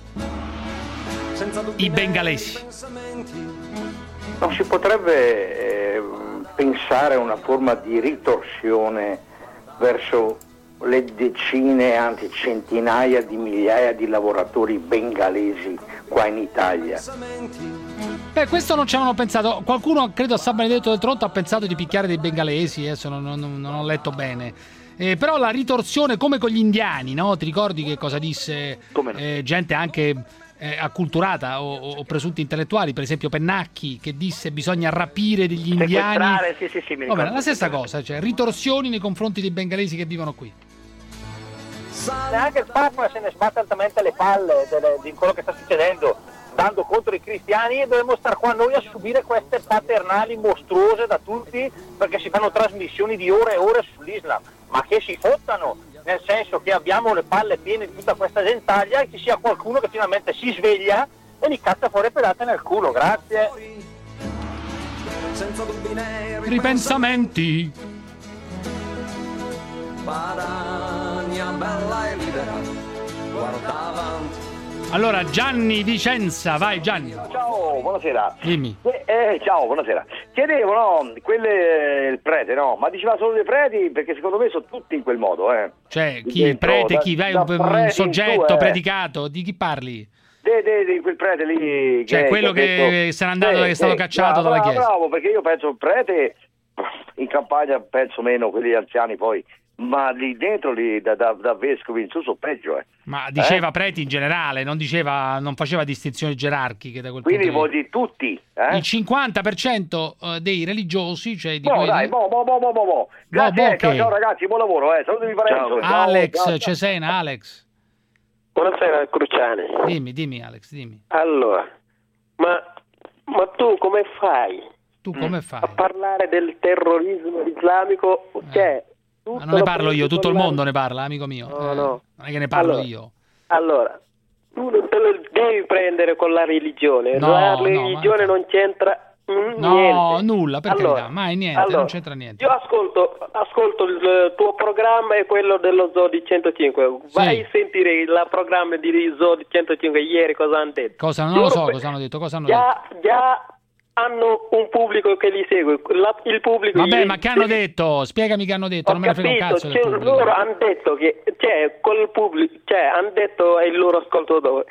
I bengalesi. Non si potrebbe eh, pensare a una forma di ritorsione verso le decine, anzi centinaia di migliaia di lavoratori bengalesi qua in Italia. Beh, questo non ci avevano pensato. Qualcuno, credo a San Benedetto del Tronto, ha pensato di picchiare dei bengalesi, adesso non, non- non ho letto bene. Eh, però la ritorsione, come con gli indiani, no? Ti ricordi che cosa disse eh, gente anche eh, acculturata o, o presunti intellettuali, per esempio Pennacchi, che disse bisogna rapire degli indiani. Sequestrare, sì, sì, sì, mi Va bene, ricordo. la stessa cosa, cioè ritorsioni nei confronti dei bengalesi che vivono qui. Neanche il Papa se ne sbatte altamente le palle delle- di quello che sta succedendo, dando contro i cristiani, e dovremmo star qua noi a subire queste paternali mostruose da tutti perché si fanno trasmissioni di ore e ore sull'Islam. Ma che si fottano, nel senso che abbiamo le palle piene di tutta questa gentaglia e ci sia qualcuno che finalmente si sveglia e li cazza fuori pedate nel culo. Grazie. senza dubbi né Ripensamenti. Padania bella e libera, guarda avanti. Allora, Gianni Vicenza, vai Gianni. Ciao, buonasera. Dimmi. Eh, eh, ciao, buonasera. Chiedevo, no, quelle, il prete, no, ma diceva solo dei preti perché secondo me sono tutti in quel modo, eh. Cioè, chi il prete, chi vai, un, un soggetto, predicato, di chi parli? Di, di, di quel prete lì. Cioè, che, quello che, che, che se n'è andato, sì, che è stato sì, cacciato bravo, dalla chiesa. Bravo, perché io penso il prete, in campagna penso meno, quelli anziani poi, ma lì dentro, lì, da, da, da vescovi in su, sono peggio, eh. Ma diceva eh? preti in generale, non diceva, non faceva distinzioni gerarchiche da quel Quindi punto vuol di dire tutti, eh? Il cinquanta per cento dei religiosi, cioè di No, quelli... dai, bo, bo, bo, bo, bo, bo. Grazie, bo, eh, ciao, che? ciao ragazzi, buon lavoro, eh. Salutami Parenzo. Ciao, Alex, ciao, ciao. Cesena, Alex. Buonasera Cruciani. Dimmi, dimmi Alex, dimmi. Allora, ma, ma tu come fai? Tu come fai? A parlare del terrorismo islamico, cioè... Ma non ne parlo io, tutto il mondo ne parla, amico mio. No, eh, no. Non è che ne parlo Allora, io. Allora, tu non te lo devi prendere con la religione. No, la no, religione ma- non c'entra mm, No, niente. nulla, per Allora, carità, mai niente, allora, non c'entra niente. Io ascolto, ascolto il tuo programma e quello dello Zoo di centocinque. Vai Sì. a sentire il programma di Zoo di centocinque ieri cosa hanno detto. Cosa? Non lo Loro so pe- cosa hanno detto, cosa hanno detto. Già, già hanno un pubblico che li segue. La- il pubblico Vabbè, gli- ma che hanno detto? Spiegami che hanno detto, non me ne frega un Capito, cazzo del cioè, pubblico. loro hanno detto che cioè col pubblico, cioè hanno detto ai loro ascoltatori,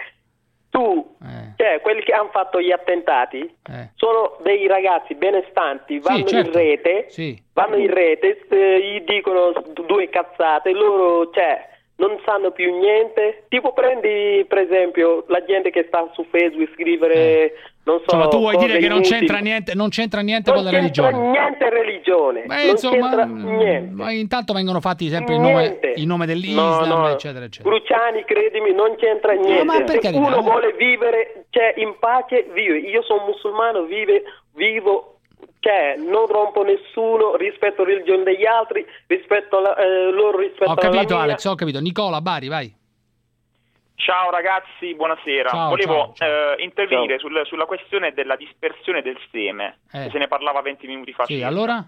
tu, cioè quelli che hanno fatto gli attentati Eh. sono dei ragazzi benestanti, vanno certo. in rete, Sì. vanno in rete, eh, gli dicono d- due cazzate, loro cioè non sanno più niente. Tipo prendi per esempio la gente che sta su Facebook scrivere non so, Insomma, tu vuoi cose dire che non inutili. c'entra niente, non c'entra niente Non con la c'entra religione? niente religione, Beh, non insomma, c'entra niente. ma intanto vengono fatti sempre in nome, Niente. in nome dell'Islam, No, no. eccetera, eccetera. Cruciani, credimi, non c'entra niente. ma per Se carità, uno eh. vuole vivere, cioè, in pace, vive. Io sono musulmano, vive, vivo, cioè, non rompo nessuno rispetto alla religione degli altri, rispetto alla, eh, loro rispetto Ho alla capito mia. Alex, ho capito. Nicola Bari, vai. Ciao ragazzi, buonasera. Ciao, Volevo ciao, eh, intervenire sul- sulla questione della dispersione del seme, Eh. che se ne parlava venti minuti fa. Sì, circa. allora?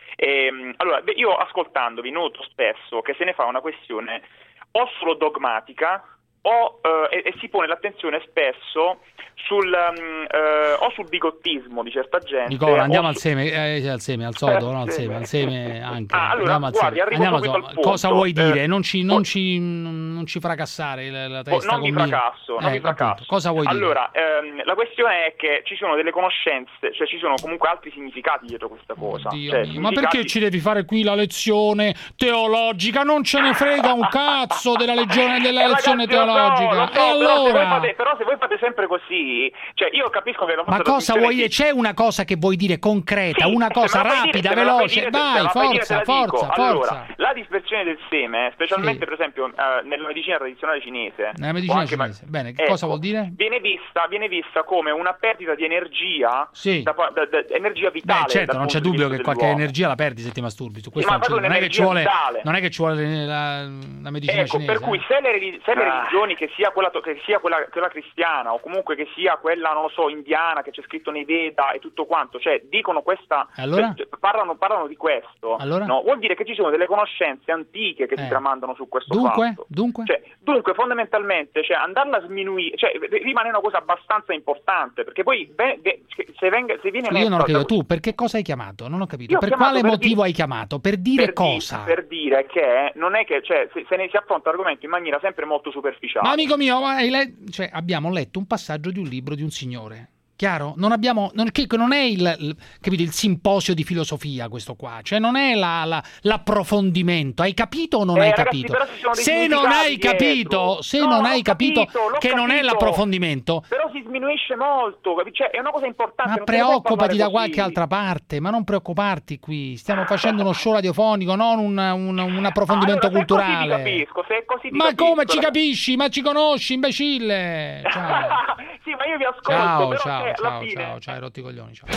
Ehm, allora, beh, io ascoltandovi noto spesso che se ne fa una questione o solo dogmatica o eh, e, e si pone l'attenzione spesso sul mm, eh, o sul bigottismo di certa gente. Nicola, o andiamo su- al seme, eh, al seme, al sodo, no, al seme, al seme anche. Ah, allora, andiamo al guardi, seme. arrivo Andiamo al subito sodo. al punto. Cosa vuoi Eh, dire? Non ci, non ci, non ci fracassare la, la Oh, testa non vi con me. fracasso, non Eh, vi fracasso. appunto, cosa vuoi dire? Allora, ehm, la questione è che ci sono delle conoscenze, cioè ci sono comunque altri significati dietro questa cosa. Dio Cioè, mio, ma significati- perché ci devi fare qui la lezione teologica? Non ce ne frega un cazzo della, legione, della Eh, lezione ragazzi, lo so, teologica. lo so, E però se voi allora? fate- però se voi fate sempre così, cioè io capisco che lo Ma cosa vuoi dire? C'è una cosa che vuoi dire concreta, una cosa rapida, veloce? Vai, forza, forza, Allora, forza. la dispersione del seme, specialmente per esempio eh, nella medicina tradizionale cinese, Nella o medicina anche ma- cinese. Bene, che ecco, cosa vuol dire? Viene vista, viene vista come una perdita di energia, Sì. da, da- da- energia vitale. Beh, certo, dal non c'è punto di dubbio vista che qualche dell'uomo. energia la perdi se ti masturbi. Su questo ma non, c'è- proprio non è che ci un'energia vuole, vitale. non è che ci vuole la, la medicina Ecco, cinese. per cui eh. se le, reli- se le Ah. religioni, che sia quella, che sia quella, quella cristiana o comunque che sia quella, non lo so, indiana, che c'è scritto nei Veda e tutto quanto, cioè dicono questa, Allora? cioè, parlano, parlano di questo, Allora? no? Vuol dire che ci sono delle conoscenze antiche che Eh. si tramandano su questo Dunque? fatto. Dunque? Cioè, dunque, fondamentalmente, cioè, andarla a sminuire, cioè, rimane una cosa abbastanza importante, perché poi ve- ve- se, venga, se viene Scusa, io non ho messa- capito, tu per che cosa hai chiamato? Non ho capito. Io ho Per chiamato quale per motivo dire- hai chiamato? Per dire per di- cosa? per dire che non è che, cioè, se, se ne si affronta l'argomento in maniera sempre molto superficiale. Ma amico mio, ma hai le- cioè, abbiamo letto un passaggio di un libro di un signore. Chiaro? Non abbiamo, non, che non è il, il, capito, il simposio di filosofia questo qua, cioè non è la, la, l'approfondimento. Hai capito o non Eh, hai ragazzi, capito? però ci sono dei Se non hai significati capito, dietro. se No, non l'ho hai capito, capito, l'ho che non è capito. l'approfondimento, Però si sminuisce molto, capi- cioè, è una cosa importante. ma non se ne può preoccupati parlare da così. qualche altra parte, ma non preoccuparti qui. Stiamo facendo uno show radiofonico, non un, un, un approfondimento Allora, se così culturale. ti capisco, se così ti Ma capisco, come ci ragazzi. capisci? Ma ci conosci, imbecille? Ciao. Sì, ma io vi ascolto, Ciao, però ciao, che alla ciao, fine... ciao, ciao, hai rotto i coglioni, ciao.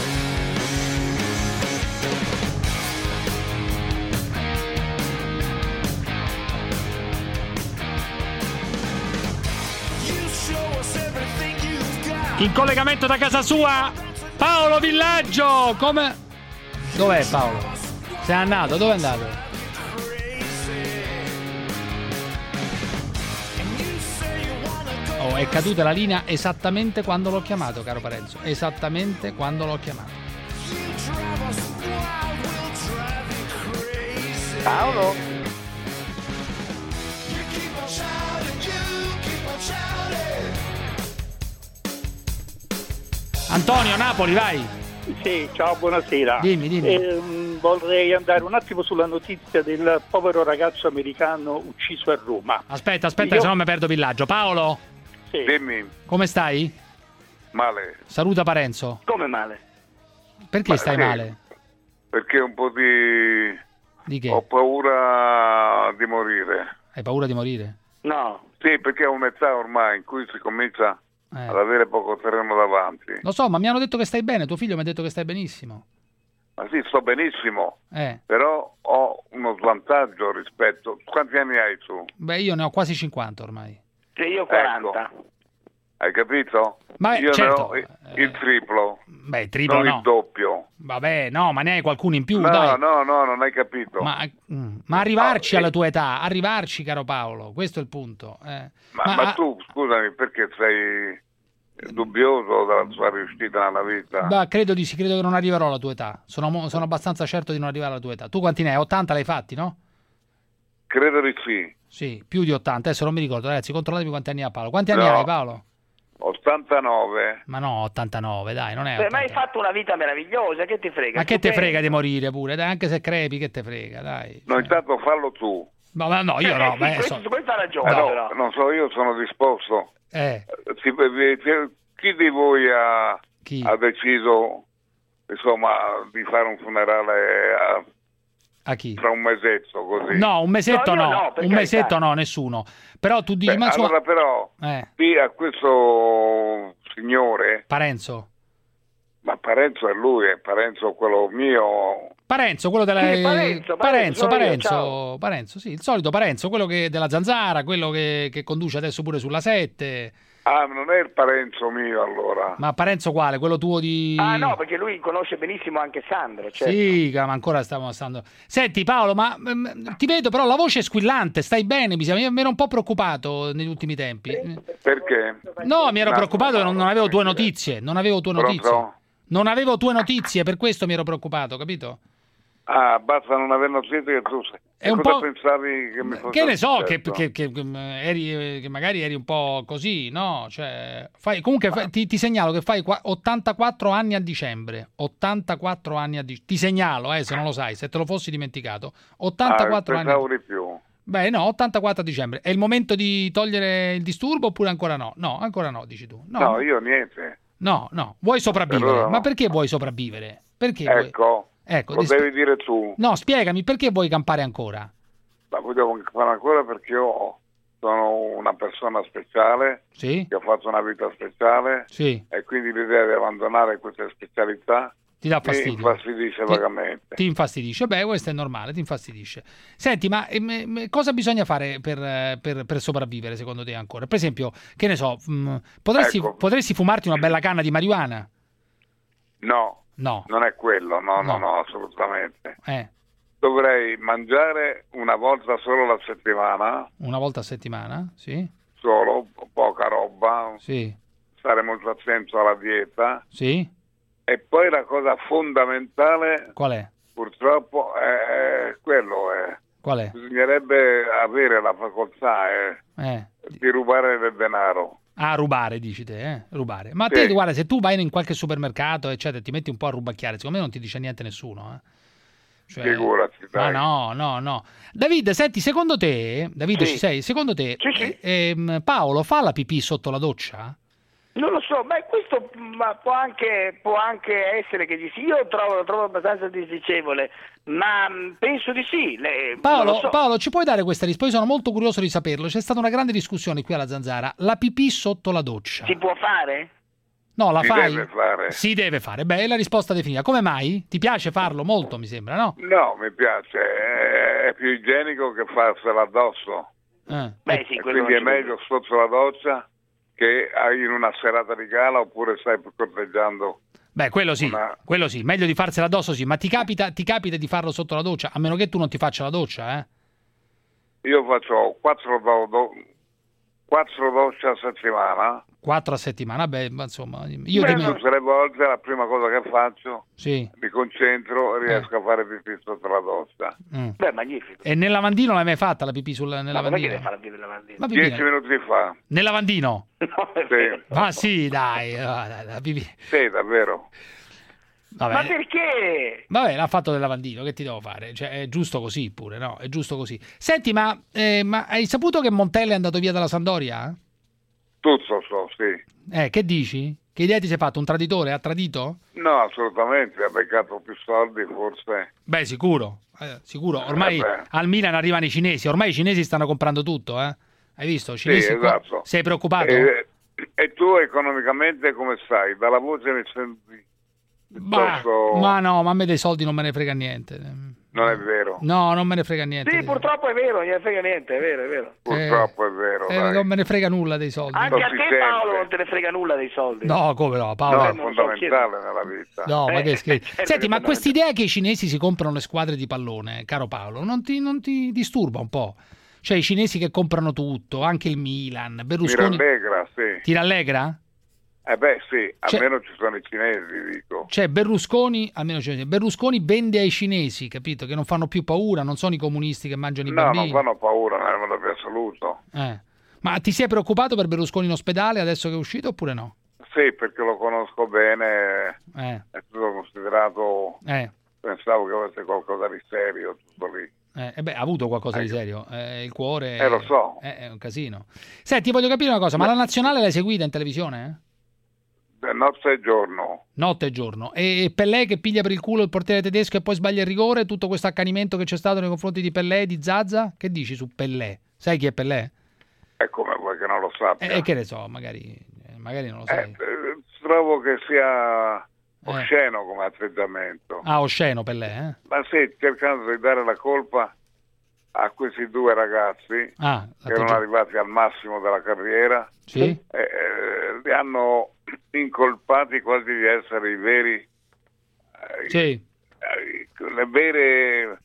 In collegamento da casa sua, Paolo Villaggio, come... Dov'è Paolo? Sei andato? Dove è andato? Oh, è caduta la linea esattamente quando l'ho chiamato, caro Parenzo. Esattamente quando l'ho chiamato. Paolo? Antonio, Napoli, vai. Sì, ciao, buonasera. Dimmi, dimmi. Eh, vorrei andare un attimo sulla notizia del povero ragazzo americano ucciso a Roma. Aspetta, aspetta, Io... se no mi perdo villaggio. Paolo? Sì. Dimmi. Come stai? Male. Saluta Parenzo. Come male? Perché Ma stai sì, male? Perché un po' di... Di che? Ho paura di morire. Hai paura di morire? No. Sì, perché è un'età ormai in cui si comincia Eh. ad avere poco terreno davanti. Lo so, ma mi hanno detto che stai bene. Tuo figlio mi ha detto che stai benissimo. Ma sì, sto benissimo, Eh. però ho uno svantaggio rispetto... Quanti anni hai tu? Beh, io ne ho quasi cinquanta ormai. Sì, io quaranta. Ecco. Hai capito? Ma io certo, ne ho il triplo, Beh, il triplo non no. il doppio. Vabbè, no, ma ne hai qualcuno in più, No, dai. no, no, non hai capito. Ma, mm, ma arrivarci Ah, alla eh. tua età, arrivarci, caro Paolo, questo è il punto. eh. Ma, Ma- ma tu, scusami, perché sei dubbioso della tua riuscita nella vita? Bah, credo di sì, credo che non arriverò alla tua età. Sono, mo- sono abbastanza certo di non arrivare alla tua età. Tu quanti ne hai? ottanta l'hai fatti, no? Credo di sì. Sì, più di ottanta, adesso non mi ricordo, ragazzi, controllatevi quanti anni ha Paolo. Quanti anni No. hai, Paolo? ottantanove. Ma no, ottantanove, dai, non è Beh, ma ottanta. hai fatto una vita meravigliosa, che ti frega? Ma che te Stupendo. frega di morire pure, dai, anche se crepi, che te frega, dai. No, intanto fallo tu. Ma, ma no, io Eh, no, sì, beh, questo, so- su questo ha ragione, Eh, no, però. non so, io sono disposto. eh, Si- vi- chi di voi ha, Chi? ha deciso, insomma, di fare un funerale a- a chi? fra un mesetto così? No, un mesetto No, io no, no, per un carità. mesetto no, nessuno. Però tu dici, Beh, ma insomma- allora però, eh, qui a questo signore, Parenzo. ma Parenzo è lui, è Parenzo quello mio. Parenzo, quello della Sì, Parenzo, Parenzo, Parenzo, sono io, Parenzo, ciao. Parenzo, sì, il solito Parenzo, quello che della Zanzara, quello che, che conduce adesso pure sulla sette. Ah, non è il Parenzo mio allora. Ma Parenzo quale? Quello tuo di Ah no, perché lui conosce benissimo anche Sandro, certo. Sì, ma ancora stiamo stando. Senti Paolo, ma mm, ti vedo però la voce è squillante, stai bene? Mi, sembra- mi ero un po' preoccupato negli ultimi tempi. Perché? No, mi ero No, preoccupato che non, non avevo tue perché- notizie, non avevo tue Pronto? notizie. Non avevo tue notizie, per questo mi ero preoccupato, capito? Ah, basta non aver notizie che tu sei. È E un cosa po'- pensavi che mi fosse Che ne so, che, successo? che- che- che, mm, eri, che magari eri un po' così, no? Cioè, fai, comunque fai- ti, ti segnalo che fai qua- ottantaquattro anni a dicembre. ottantaquattro anni a dicembre. Ti segnalo, eh, se non lo sai, se te lo fossi dimenticato. ottantaquattro ah, anni. pensavo di più. Beh, no, ottantaquattro a dicembre. È il momento di togliere il disturbo oppure ancora no? No, ancora no, dici tu. No, No, io niente. no, no. Vuoi sopravvivere? Allora no. Ma perché vuoi sopravvivere? Perché vuoi- Ecco, Ecco, lo dis- devi dire tu. No, spiegami, perché vuoi campare ancora? Ma vogliamo fare ancora perché io sono una persona speciale, Sì? che ha fatto una vita speciale Sì. e quindi l'idea di abbandonare queste specialità Ti dà mi fastidio. infastidisce Ti- vagamente. Ti infastidisce? Beh, questo è normale, ti infastidisce. Senti, ma eh, me- me- cosa bisogna fare per, eh, per- per sopravvivere secondo te ancora? Per esempio, che ne so, mh, potresti, Ecco. potresti fumarti una bella canna di marijuana? No, No. non è quello, no, no, No. no, assolutamente. Eh, Dovrei mangiare una volta solo la settimana, una volta a settimana? Sì? solo, poca roba, Sì? stare molto attento alla dieta Sì? e poi la cosa fondamentale Qual è? purtroppo è, è quello, è, Qual è? bisognerebbe avere la facoltà eh, Eh. di rubare del denaro. Ah, rubare, dici te, eh? Rubare. Ma Sì. te, guarda, se tu vai in qualche supermercato, eccetera, ti metti un po' a rubacchiare, secondo me non ti dice niente nessuno, eh? Cioè- Figurati, Ma dai. no, no, no. David, senti, secondo te, David, Sì. ci sei? Secondo te, Sì, sì. eh, ehm, Paolo fa la pipì sotto la doccia? Non lo so, beh, questo ma può anche, può anche essere che di sì, io trovo, lo trovo abbastanza disdicevole, ma mh, penso di sì. Le- non Paolo, lo so. Paolo, ci puoi dare questa risposta? Io sono molto curioso di saperlo. C'è stata una grande discussione qui alla Zanzara. La pipì sotto la doccia. Si può fare? No, la Si fai? deve fare. Si deve fare. Beh, è la risposta definita. Come mai? Ti piace farlo molto, mi sembra, no? No, mi piace, è, è più igienico che farsela addosso. Eh. Beh, sì, E quello quindi è non ci meglio sotto la doccia che in una serata di gala oppure stai corteggiando Beh, quello sì, Una- quello sì, meglio di farsela addosso sì, ma ti capita, ti capita di farlo sotto la doccia, a meno che tu non ti faccia la doccia, eh? Io faccio quattro, do, do, quattro docce a settimana. Quattro a settimana, beh, ma insomma, io Beh, di me- tutte le volte la prima cosa che faccio, Sì. mi concentro e riesco a fare pipì sotto la doccia. Mm. Beh, magnifico. E nel lavandino l'hai mai fatta la pipì sul, nel Ma com'è che lavandino? deve fare il lavandino? Ma pipì Dieci nel- minuti fa. Nel lavandino? Sì, Ma sì, dai, ah, la pipì. sì, davvero. Vabbè. Ma perché? Vabbè, l'ha fatto del lavandino, che ti devo fare? Cioè, è giusto così pure, no? È giusto così. Senti, ma, eh, ma hai saputo che Montella è andato via dalla Sampdoria? Tutto so, sì. Eh, che dici? Che idea ti sei fatto? Un traditore? Ha tradito? No, assolutamente, ha beccato più soldi forse. Beh, sicuro. Eh, sicuro. Ormai Eh beh. al Milan arrivano i cinesi. Ormai i cinesi stanno comprando tutto, eh? Hai visto? I Sì, cinesi qua- esatto. Sei preoccupato? E, e tu economicamente come stai? Dalla voce mi senti Ma, piuttosto... ma no, ma a me dei soldi non me ne frega niente. Non è vero. No, non me ne frega niente. Sì, purtroppo è vero, non gliene frega niente, è vero, è vero. Purtroppo è vero. Eh, dai. non me ne frega nulla dei soldi. Anche a te Paolo non te ne frega nulla dei soldi. No, come no, Paolo? No, è non so, fondamentale nella vita. No, ma Eh, che scherzi. certo Senti, che ma non- quest'idea che i cinesi si comprano le squadre di pallone, caro Paolo, non ti, non ti disturba un po'? Cioè, i cinesi che comprano tutto, anche il Milan, Mi Berlusconi... rallegra, sì. Ti rallegra? Eh beh sì, Cioè- almeno ci sono i cinesi, dico. Cioè, Berlusconi, almeno cinesi, Berlusconi vende ai cinesi, capito? Che non fanno più paura, non sono i comunisti che mangiano i No, bambini. non fanno paura nel modo più assoluto. Eh. Ma ti sei preoccupato per Berlusconi in ospedale adesso che è uscito oppure no? Sì, perché lo conosco bene, Eh, è tutto considerato... eh, Pensavo che avesse qualcosa di serio, tutto lì. eh, eh beh, ha avuto qualcosa di serio. Eh, il cuore... Eh, lo so. eh, È un casino. Senti, voglio capire una cosa, ma la nazionale l'hai seguita in televisione? Eh, Notte e giorno. Notte e giorno. E e Pellè che piglia per il culo il portiere tedesco e poi sbaglia il rigore, tutto questo accanimento che c'è stato nei confronti di Pellè e di Zaza? Che dici su Pellè? Sai chi è Pellè? È come vuoi che non lo sappia. E che ne so, magari, eh, magari non lo sai. Eh, trovo che sia osceno come atteggiamento. Ah, osceno Pellè, eh? Ma sì, cercando di dare la colpa a questi due ragazzi Ah, che erano arrivati al massimo della carriera, Sì? eh, eh, li hanno incolpati quasi di essere i veri, eh, Sì. eh, le vere,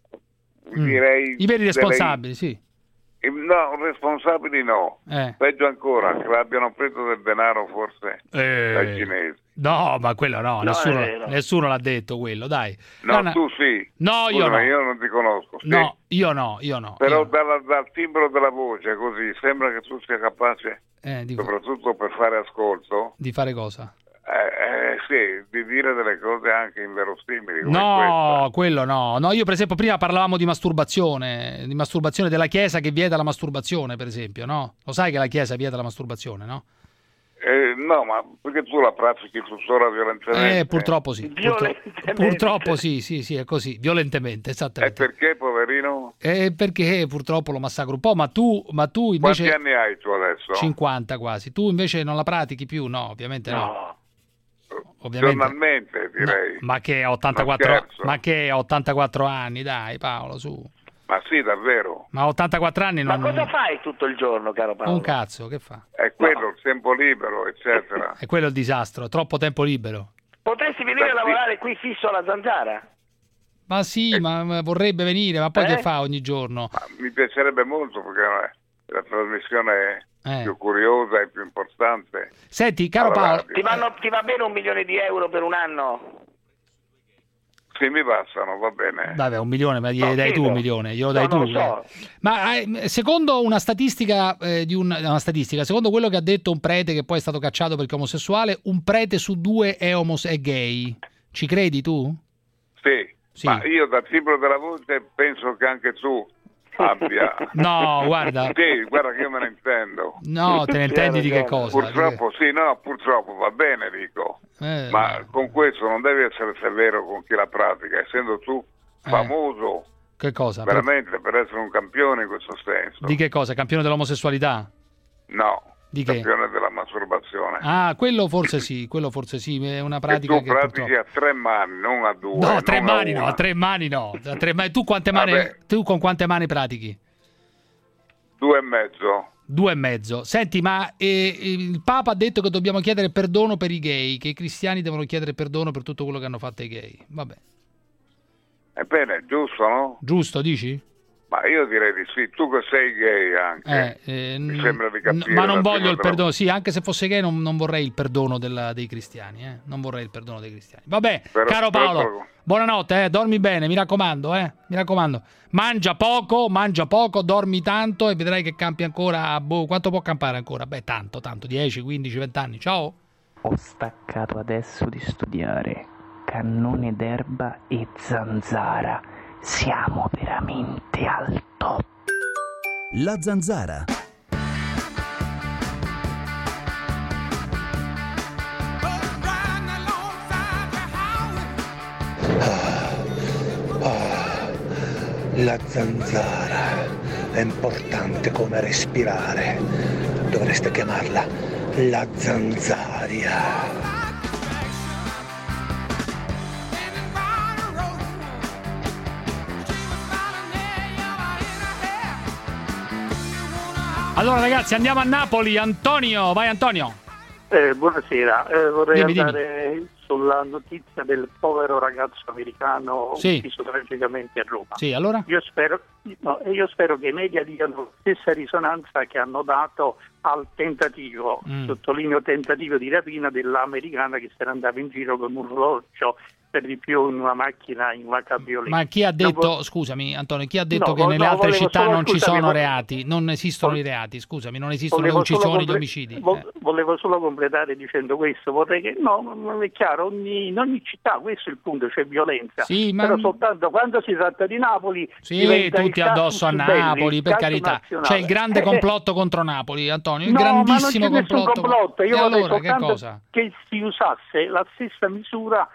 Mm. direi, I veri delle- responsabili, sì. no, responsabili no, Eh. peggio ancora, che abbiano preso del denaro forse Eh. dai cinesi. No, ma quello no, No, nessuno, è vero. nessuno l'ha detto quello, dai. No, Guarda- tu sì. No, io Scusami, no. io non ti conosco. Sì. No, io no, io no. Però io- dalla- dal timbro della voce così sembra che tu sia capace, Eh, dico- soprattutto per fare ascolto, Di fare cosa? eh, eh, sì, di dire delle cose anche inverosimili come No, quello no. No, io per esempio prima parlavamo di masturbazione, di masturbazione della Chiesa che vieta la masturbazione, per esempio, no? Lo sai che la Chiesa vieta la masturbazione, no? Eh, no, ma perché tu la pratichi tuttora violentemente? Eh, purtroppo sì. Purtroppo, purtroppo sì, sì, sì, è così, violentemente, E esattamente. perché, poverino? Eh, perché purtroppo lo massacro un po', ma tu, ma tu invece... Quanti anni hai tu adesso? cinquanta quasi. Tu invece non la pratichi più? No, ovviamente no. No. Ovviamente. Giornalmente, direi. Ma che ha ottantaquattro, Ma scherzo. ma che ha ottantaquattro anni, dai Paolo, su. Ma sì, davvero. Ma a ottantaquattro anni Ma non... cosa fai tutto il giorno, caro Paolo? Un cazzo, che fa? È quello, il tempo libero, eccetera. È quello il disastro, troppo tempo libero. Potresti venire a lavorare qui fisso alla Zanzara? Ma sì, ma ma vorrebbe venire, ma poi Eh? che fa ogni giorno? Mi piacerebbe molto perché è la trasmissione Eh. più curiosa e più importante. Senti, caro alla Paolo, radio. Ti, vanno- ti va bene un milione di euro per un anno? Sì, mi passano, va bene. vabbè, un milione, ma gliene No, dai tu chiedo. un milione, glielo No, dai tu. non lo so. eh. Ma eh, secondo una statistica eh, di un, una statistica, secondo quello che ha detto un prete che poi è stato cacciato perché omosessuale, un prete su due è, omos- è gay. Ci credi tu? Sì, Sì. ma io dal timbro della voce penso che anche tu abbia. No, guarda. Sì, guarda che io me ne intendo. No, te ne intendi di che cosa? Purtroppo, sì, no, purtroppo va bene, dico. Eh, Ma con questo non devi essere severo con chi la pratica, essendo tu famoso Che cosa? Per- veramente per essere un campione in questo senso. Di che cosa? Campione dell'omosessualità? No, Di che? campione della masturbazione. Ah, quello forse sì, quello forse sì, è una Che pratica tu che pratichi purtroppo... a tre mani, non a due. No, a tre non a mani no, una. a tre mani no. A tre mani... Tu, quante mani... Vabbè. tu con quante mani pratichi? Due e mezzo. Due e mezzo. Senti, ma eh, il Papa ha detto che dobbiamo chiedere perdono per i gay, che i cristiani devono chiedere perdono per tutto quello che hanno fatto ai gay. Vabbè. Ebbene, giusto, no? Giusto, dici? Ma io direi di sì, tu che sei gay anche, Eh, eh, mi n- sembra di capire. n- ma non da voglio prima il della- perdono, sì, anche se fosse gay non, non vorrei il perdono della- dei cristiani, eh? Non vorrei il perdono dei cristiani. Vabbè, Però- caro Paolo, però- buonanotte, eh? Dormi bene, mi raccomando, eh? Mi raccomando. Mangia poco, mangia poco, dormi tanto e vedrai che campi ancora, boh, quanto può campare ancora? Beh, tanto, tanto, dieci, quindici, venti anni. Ciao. Ho staccato adesso di studiare Cannone d'erba e Zanzara. Siamo veramente al top. La Zanzara. La zanzara è importante come respirare. Dovreste chiamarla la zanzaria. Allora ragazzi, andiamo a Napoli. Antonio, vai Antonio. Eh, buonasera, eh, vorrei Dimmi, andare sulla notizia del povero ragazzo americano Sì. ucciso tragicamente a Roma. Sì, allora? Io spero, no, e io spero che i media diano la stessa risonanza che hanno dato al tentativo, Mm. sottolineo tentativo di rapina dell'americana che se ne andava in giro con un orologio, per di più in una macchina, in una cabriolet. Ma chi ha Non detto, vo- scusami Antonio, chi ha detto No, che vo- nelle no, altre volevo città solo- non ci scusami, sono vo- reati? Non esistono i reati, scusami, non esistono le Volevo solo uccisioni, gli comple- omicidi. vo- Eh. Volevo solo completare dicendo questo, vorrei che no, non è chiaro, ogni, in ogni città questo è il punto, c'è violenza, Sì, ma- però soltanto quando si tratta di Napoli Sì, diventa il tutti casus addosso a belli, Napoli, il per caso carità. nazionale. C'è il grande Eh, complotto contro Napoli, Antonio, il no, grandissimo ma non c'è nessun complotto. complotto. Io E vorrei allora, che soltanto cosa? che si usasse la stessa misura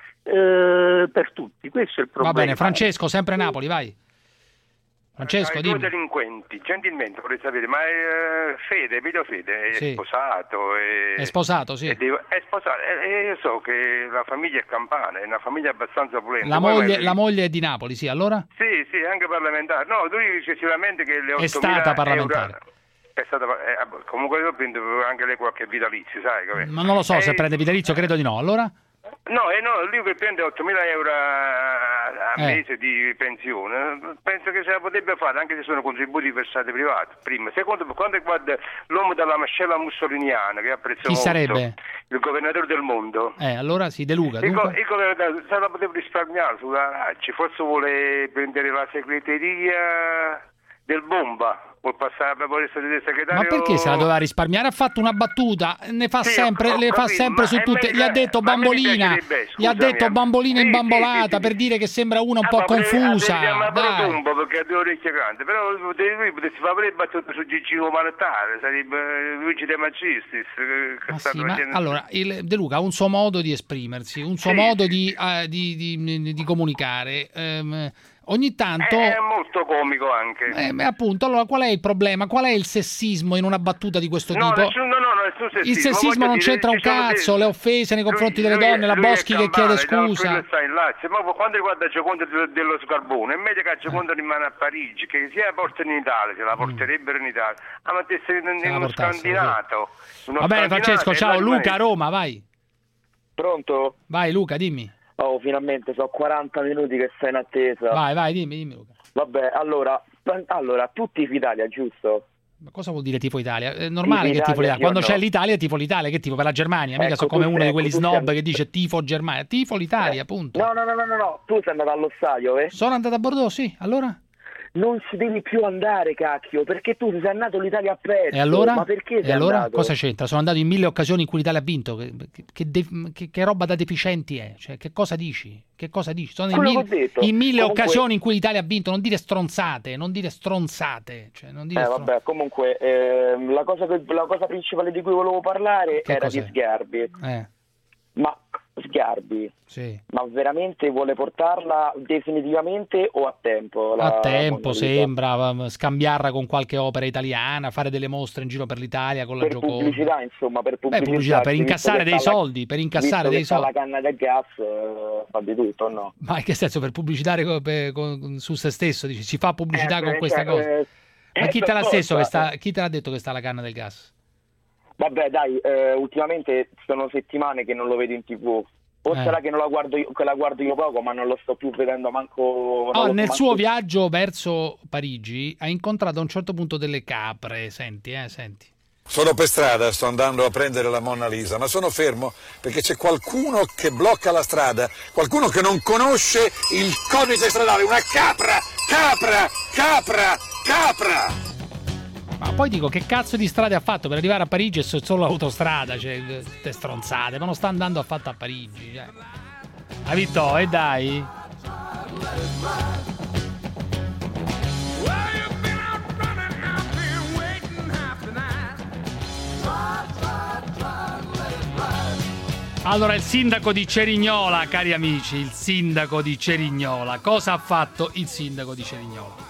eh, per tutti, questo è il Va problema. bene, Francesco, sempre Napoli, vai. Francesco, ai due dimmi. delinquenti, gentilmente vorrei sapere, ma eh, Fede, Emilio Fede è Sì. sposato? E, È sposato, sì. e deve- è sposato, e, e io so che la famiglia è campana, è una famiglia abbastanza opulenta. La Poi moglie, lui- la moglie è di Napoli, sì, allora? Sì, sì, anche parlamentare. No, lui dice sicuramente che le È ottomila stata parlamentare. euro- È stata, eh, comunque io prendo anche lei qualche vitalizio, sai? com'è? Ma non lo so se E- prende vitalizio, credo di no. Allora? No, eh no, lui che prende ottomila euro a, a Eh. mese di pensione, penso che se la potrebbe fare anche se sono contributi versati privati, prima. Secondo, per quanto riguarda l'uomo della mascella mussoliniana, che apprezzo Chi molto, sarebbe? il governatore del mondo, Eh, allora sì, De Luca. il, go- Dunque. il governatore se la potrebbe risparmiare sulla Raggi, forse vuole prendere la segreteria del Bomba, vuol passare per essere del segretario. Ma perché se la doveva risparmiare? Ha fatto una battuta, ne fa Sì, sempre, ho- ho le fa capito, sempre ma su a tutte. me- Gli ha detto ma a me mi bambolina, piacerebbe, gli ha scusami, detto bambolina sì, imbambolata sì, sì, per sì. dire che sembra una un Ah, po' ma potrei- confusa. ah, devi chiamare Dai. Tombo perché ha due orecchie grandi, però lui potesse fare pure battuto su Gigino Manattare, sarebbe Luigi De Magistris che, che Ma sta sì, ma facendo. allora il De Luca ha un suo modo di esprimersi, un suo Sì, modo di, eh, di- di- di comunicare. Ehm, ogni tanto. È, è molto comico anche. Eh, beh, appunto, allora qual è il problema? Qual è il sessismo in una battuta di questo no, tipo? nessun, no, no, no, nessun sessismo. Il sessismo Voglio non dire, c'entra un ci sono cazzo, dei- le offese nei confronti lui- delle lui- donne, la lui è Boschi che chiede campano, da scusa. quello sta in Lazio. Ma per quanto riguarda Gioconda dello, dello Scarbone, è meglio che Gioconda rimane a Parigi, che sia la portano in Italia, se la porterebbero in Italia, ah, ma te sei in, in la uno portassero, scandinato. Uno Va bene, scandinato Francesco, e ciao. là Luca, rimane- Roma, vai. Pronto? Vai, Luca, dimmi. Oh, finalmente, sono quaranta minuti che stai in attesa. Vai, vai, dimmi, dimmi, Luca. Vabbè, allora, allora, tu tifi Italia, giusto? Ma cosa vuol dire tifo Italia? È normale Tifi che tifo Italia, l'Italia. Quando sì o c'è no? l'Italia, tifo l'Italia. Che tifo per la Germania? Mica Ecco, so come tu uno sei- di quelli tu sei- snob che dice tifo Germania. Tifo l'Italia, punto. No, no, no, no, no, no, tu sei andato allo stadio, eh? Sono andato a Bordeaux, sì. Allora? Non ci devi più andare, cacchio, perché tu sei andato l'Italia a perso. E allora? Ma perché sei e allora? andato? Cosa c'entra? Sono andato in mille occasioni in cui l'Italia ha vinto. Che, che, che, che- che roba da deficienti è? Cioè, che cosa dici? Che cosa dici? Sono in Quello mille, che ho detto. in mille Comunque- occasioni in cui l'Italia ha vinto. Non dire stronzate, non dire stronzate. Cioè, non dire Eh, stron- vabbè, comunque, ehm, la, cosa che- la cosa principale di cui volevo parlare Che era cos'è? di Sgarbi. Eh, Ma Sgarbi, sì. ma veramente vuole portarla definitivamente o a tempo? la A tempo mondialità? sembra um, scambiarla con qualche opera italiana, fare delle mostre in giro per l'Italia con la Per Gioconda. pubblicità, insomma, per Beh, pubblicità, pubblicità, per visto incassare che dei sta la- soldi, per incassare visto dei che sta soldi. la canna del gas eh, fa di tutto, no? Ma in che senso? Per pubblicitare co- per- con- su se stesso? Dici, si fa pubblicità Eh, con eh, questa cioè, cosa? eh, Ma chi te l'ha stesso che sta, chi te l'ha detto che sta alla canna del gas? Vabbè, dai, eh, ultimamente sono settimane che non lo vedo in TV. O Eh. sarà che non la guardo io, che la guardo io poco, ma non lo sto più vedendo manco. non Oh, lo- nel manco- suo viaggio verso Parigi ha incontrato a un certo punto delle capre. Senti, eh, senti. Sono per strada, sto andando a prendere la Monna Lisa, ma sono fermo perché c'è qualcuno che blocca la strada, qualcuno che non conosce il codice stradale, una capra, capra, capra, capra! Ma poi dico, che cazzo di strade ha fatto per arrivare a Parigi? È so- solo l'autostrada, cioè, tutte stronzate, ma non sta andando affatto a Parigi. Cioè. Ha vinto, e dai. Allora, il sindaco di Cerignola, cari amici, il sindaco di Cerignola. Cosa ha fatto il sindaco di Cerignola?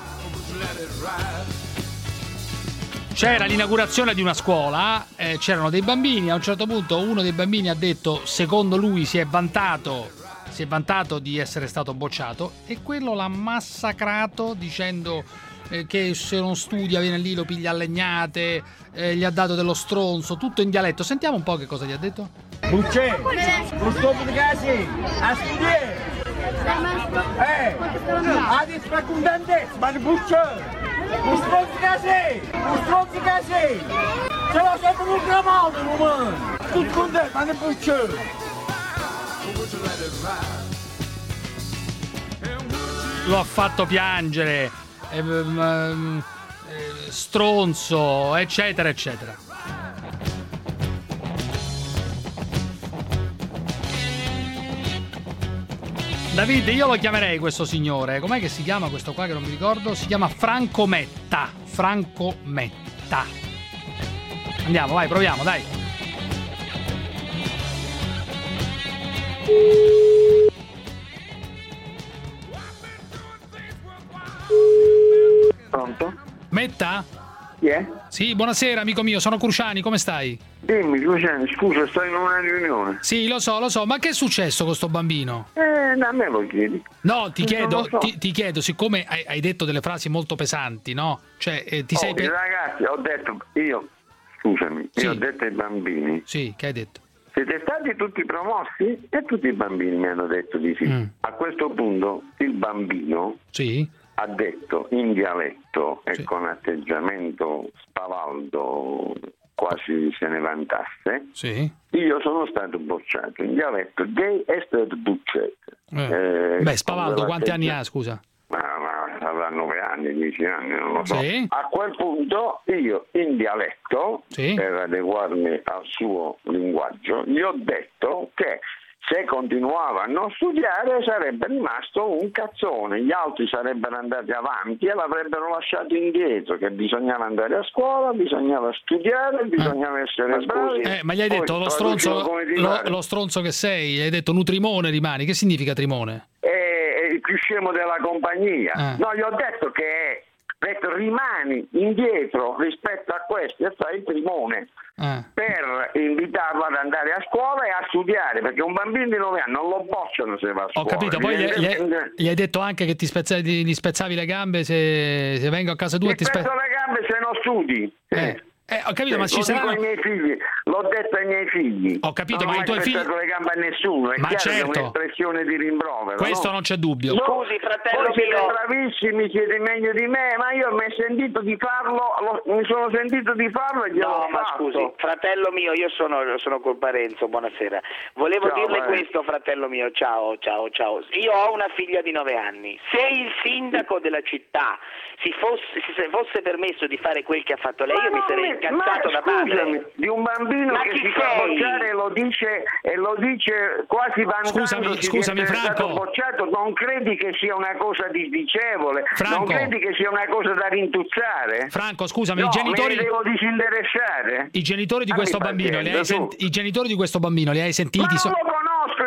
C'era l'inaugurazione di una scuola, eh, c'erano dei bambini, a un certo punto uno dei bambini ha detto, secondo lui si è vantato, si è vantato di essere stato bocciato, e quello l'ha massacrato dicendo eh, che se non studia viene lì, lo piglia a legnate, eh, gli ha dato dello stronzo, tutto in dialetto. Sentiamo un po' che cosa gli ha detto. Bucce, non sto per casi, a studiare. Eh, adesso fa contentezza, ma ne bucce. Non sto per casi, non sto per casi. Ce l'ho sempre programmato, mamma. Tutto contento, ma ne bucce. Lo ha fatto piangere, eh, mm, eh, stronzo, eccetera, eccetera. Davide, io lo chiamerei questo signore, com'è che si chiama questo qua che non mi ricordo? Si chiama Franco Metta, Franco Metta. Andiamo, vai, proviamo, dai. Pronto? Metta? Chi è? Sì, buonasera amico mio, sono Cruciani, come stai? Dimmi, Luciano, scusa, sto in una riunione. Sì, lo so, lo so, ma che è successo con sto bambino? Eh, da me lo chiedi. No, ti Non chiedo, lo so. ti, ti chiedo, siccome hai, hai detto delle frasi molto pesanti, no? Cioè, eh, ti Oh, sei... i pe- ragazzi, ho detto, io, scusami, Sì. io ho detto ai bambini. Sì, che hai detto? Siete stati tutti promossi? E tutti i bambini mi hanno detto di sì. Mm. A questo punto il bambino Sì. ha detto in dialetto e con atteggiamento spavaldo, quasi se ne vantasse, Sì. io sono stato bocciato. In dialetto gay è stato bocciato. Eh. Eh, Beh, Spavaldo, con quanti anni quell'atteggia- ha, scusa? Ma, ma avrà nove anni, dieci anni, non lo so. Sì. A quel punto io in dialetto, Sì. per adeguarmi al suo linguaggio, gli ho detto che se continuava a non studiare sarebbe rimasto un cazzone, gli altri sarebbero andati avanti e l'avrebbero lasciato indietro, che bisognava andare a scuola, bisognava studiare, bisognava essere bravi. Eh, ma gli hai Poi detto lo traducilo stronzo, come ti lo, pare. lo stronzo che sei, hai detto nutrimone rimani, che significa trimone? È è il più scemo della compagnia. Ah. No, gli ho detto che è, detto, rimani indietro rispetto a questo e fai il primone Ah. per invitarlo ad andare a scuola e a studiare, perché un bambino di nove anni non lo bocciano se va a Ho scuola. capito, poi gli, gli- Gli- gli hai detto anche che ti spezzavi, gli spezzavi le gambe se, se vengo a casa tua e ti Ti spezzo. spezzo le gambe se non studi. Eh, eh, ho capito, Sì, ma ci lo dico saranno... ai miei figli, l'ho detto ai miei figli. Ho capito, non ma ho i tuoi mai figli- spezzato le gambe a nessuno, è Ma chiaro che è certo. un'espressione di rimprovero. Questo no? non c'è dubbio. No, Scusi, fratello voi siete mio. bravissimi, siete meglio di me, ma io mi ho sentito di farlo, lo- mi sono sentito di farlo e gliel'ho No, ma fatto. scusi, fratello mio, io sono, sono col Parenzo, buonasera. Volevo Ciao, dirle eh. questo, fratello mio, ciao, ciao, ciao. Io ho una figlia di nove anni. Se il sindaco della città si fosse, si se fosse permesso di fare quel che ha fatto lei, Ma io mi non sarei mi- incazzato ma da padre. scusami, di un bambino Ma che chi si fa sei? bocciare e lo dice e lo dice quasi vantandosi Scusami, di scusami, essere stato Franco. bocciato, non credi che sia una cosa disdicevole? Franco. Non credi che sia una cosa da rintuzzare? Franco, scusami, no, i genitori... me ne devo disinteressare? I genitori di Stammi questo bambino, li hai pazienza, sent- tu. i genitori di questo bambino li hai Ma sentiti? non So- lo conosco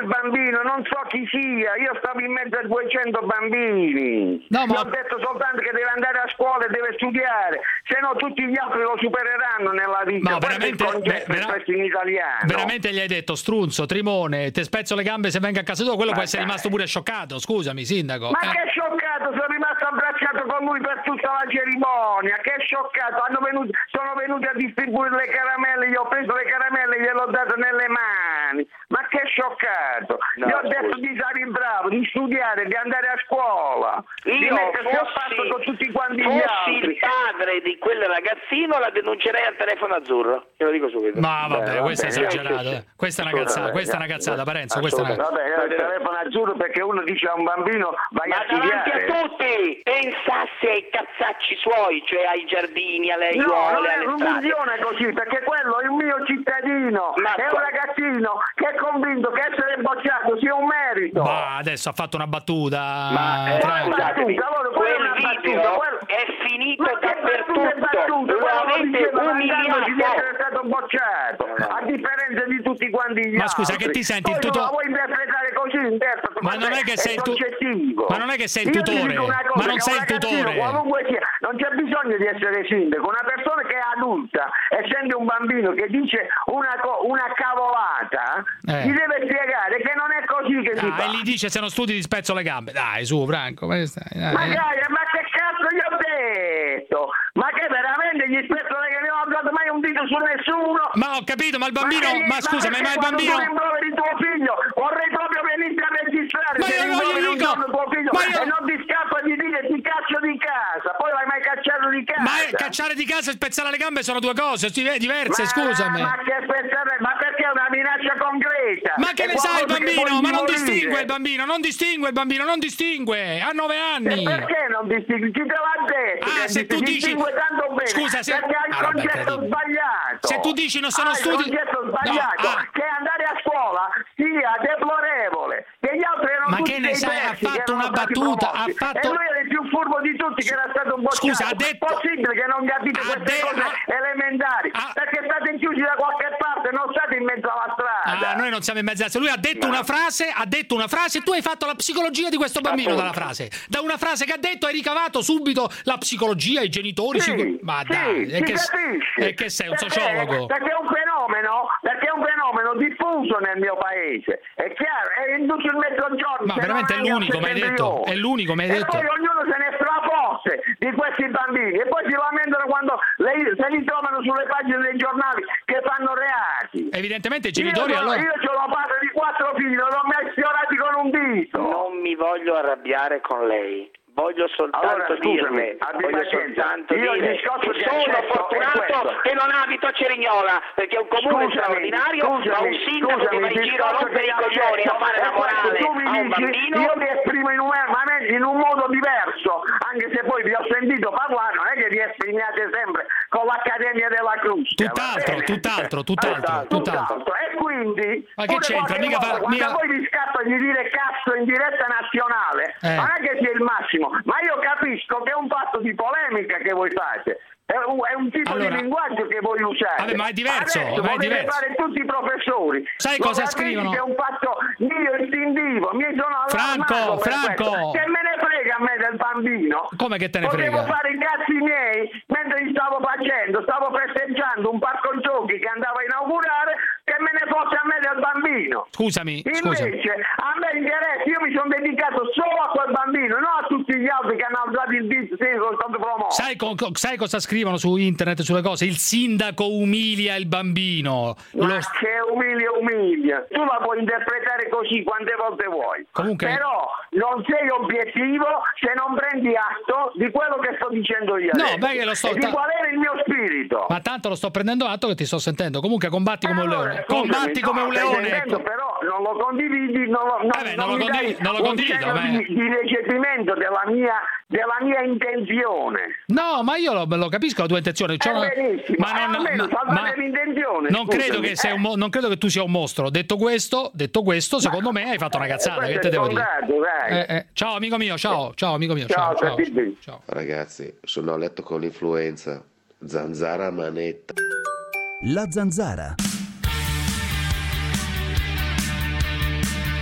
quel bambino, non so chi sia, io stavo in mezzo a duecento bambini. No, ma... Gli ho detto soltanto che deve andare a scuola e deve studiare, se no tutti gli altri lo supereranno nella vita. No, veramente, ver- vera- in italiano. Veramente gli hai detto strunzo, trimone, te spezzo le gambe se venga a casa tua, quello ma può essere dai. rimasto pure scioccato, scusami sindaco. Ma eh. che scioccato, sono rimasto abbracciato con lui per tutta la cerimonia, che scioccato, hanno venuti, sono venuti a distribuire le caramelle, gli ho preso le caramelle e gliele ho date nelle mani, ma che scioccato, no, gli ho scusa. detto di stare bravo, di studiare, di andare a scuola, io di mettersi a fossi, passo con tutti quanti gli fossi altri. il padre di quel ragazzino la denuncerei al telefono azzurro, te lo dico subito. Ma vabbè, Beh, questo è bene, esagerato, eh. questa è una cazzata, questa è una cazzata, Parenzo, questa è una cazzata. Vabbè, il telefono azzurro perché uno dice a un bambino vai ma a studiare. Ma davanti a tutti, pensasse ai cazzacci suoi, cioè ai giardini, alle aiuole, no, non, è, alle non funziona così, perché quello è un mio cittadino, ma è un ragazzino che è convinto che essere bocciato sia un merito. Ma adesso ha fatto una battuta. Ma eh, scusatemi, allora, quel video quello... è finito ma dappertutto, lo avete umiliato. Di essere stato bocciato, a differenza di tutti quanti gli ma altri. Scusa, che ti senti Poi il tutore? Ma vuoi interpretare così interpreto? Ma non è che sei il tu... Ma non è che sei il tutore. Cosa, ma non sei il tutore. Qualunque sia, non c'è bisogno di essere sindaco. Una persona che è adulta, essendo un bambino che dice una, co- una cavolata, eh. gli deve spiegare che non è così che si ah, fa. E gli dice se non studi ti spezzo le gambe. Dai, su, Franco. Dai, dai. Ma, dai, ma che cazzo gli ho detto? Ma che veramente gli spezzo le gambe? Non ho dato mai un dito su nessuno. Ma ho capito, ma il bambino. Ma, che, ma scusa, ma, ma il bambino. Ma quando tu tuo figlio, vorrei proprio venirti a registrare. Ma io non gli dico. Tuo figlio, ma io... E non ti scappa di dire ti caccio di casa. Poi l'hai mai cacciato di casa? Ma cacciare di casa e spezzare le gambe sono due cose diverse, ma, scusami. Ma che spezzare? Ma perché è una minaccia concreta? Ma che ne sai il bambino? Ma non distingue il bambino, non distingue il bambino, non distingue. Ha nove anni. E perché non distingue? Chi te l'ha detto? Ah, se tu dici tanto bene. Scusa, se perché hai il ah, concetto vabbè, sbagliato. Se tu dici non sono hai studi. il concetto sbagliato, no, ah. che andare a scuola sia deplorevole. Che gli altri erano ma tutti che ne sai? Ha fatto una battuta, ha fatto... E lui era il più furbo di tutti che era stato bocciato. Scusa, ha detto... È possibile che non capite ha queste de... cose ha... elementari? Ha... Perché state chiusi da qualche parte, non state in mezzo alla strada. Ah, noi non siamo in mezzo alla strada. Lui ha detto no. una frase, ha detto una frase, e tu hai fatto la psicologia di questo bambino dalla frase. Da una frase che ha detto hai ricavato subito la psicologia, i genitori. Sì, sicur... Ma sì, dai, si è che, capisce. è che sei un perché, sociologo. Perché è un fenomeno, perché è un fenomeno diffuso nel mio paese. È chiaro, è in tutto il mezzogiorno. Ma veramente è l'unico, mi hai detto. È l'unico, mi hai detto. E poi ognuno se ne strafosse di questi bambini e poi si lamentano quando le, se li trovano sulle pagine dei giornali che fanno reati. Evidentemente i genitori io, allora... Io ho la padre di quattro figli, non ho mai sfiorati con un dito. Non mi voglio arrabbiare con lei. Voglio soltanto allora, scusami, dirle, voglio soltanto io dire che sono fortunato che non abito a Cerignola, perché è un comune scusami, straordinario, scusami, ma un sindaco scusami, che va in giro a rompere i coglioni, a fare la morale tu mi a un dici, bambino. Io mi esprimo in un, in un modo diverso, anche se poi vi ho sentito parlare, non è che vi esprimiate sempre con l'Accademia della Crusca. Tutt'altro, tutt'altro, tutt'altro, tutt'altro. E quindi, ma che c'entra? Mica fa, quando mica... poi vi scappa di dire cazzo in diretta nazionale, eh. non è che sia il massimo. Ma io capisco che è un fatto di polemica che voi fate. È un, è un tipo allora, di linguaggio che voi usate. Vabbè, ma è diverso. Adesso ma è diverso. fare tutti i professori. Sai lo cosa scrivono? Che è un fatto mio istintivo. Mi sono Franco, Franco. Questo. Che me ne frega a me del bambino? Come che te ne Potevo frega? Potevo fare i cazzi miei mentre li stavo facendo. Stavo festeggiando un parco giochi che andavo a inaugurare. Che me ne fosse a me del bambino. Scusami, Invece, scusami. a me interessa, io mi sono dedicato solo a quel bambino, non a tutti gli altri che hanno alzato il dito, sì, sono stato promosso. Sai, co- sai cosa scrivono su internet sulle cose? Il sindaco umilia il bambino. Ma Lo... che umilia, umilia. Tu la puoi interpretare così quante volte vuoi. Comunque... Però non sei obiettivo se non prendi atto di quello che sto dicendo io. No, adesso. beh, che lo sto... E di qual era il mio spirito. Ma tanto lo sto prendendo atto che ti sto sentendo. Comunque combatti come allora, un leone. Scusami, combatti no, come un leone. Sentendo, ecco. Però non lo condividi, non lo, non, eh beh, non non lo condivido, non lo condivido un ma... di, di recepimento della mia, della mia intenzione. No, ma io lo, lo capisco la tua intenzione. Cioè, benissimo, ma non, almeno ma, ma, l'intenzione. Non credo, che eh. sei un mo- non credo che tu sia un mostro. Detto questo, detto questo, secondo ma, me hai fatto una cazzata. Eh, che te devo dire? Dai. Eh, eh. Ciao amico mio, ciao, ciao amico mio, ciao, ciao, ciao, ciao. Ragazzi, sono a letto con l'influenza. Zanzara a manetta. La Zanzara.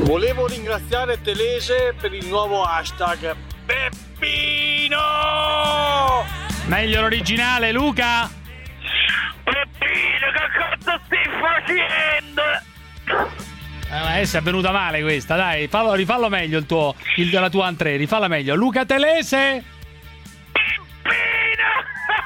Volevo ringraziare Telese per il nuovo hashtag Peppino! Meglio l'originale, Luca? Peppino, che cazzo stai facendo? Eh, ma adesso è venuta male questa, dai, fallo, rifallo meglio il tuo, il della tua entrée, rifalla meglio. Luca Telese? Peppino!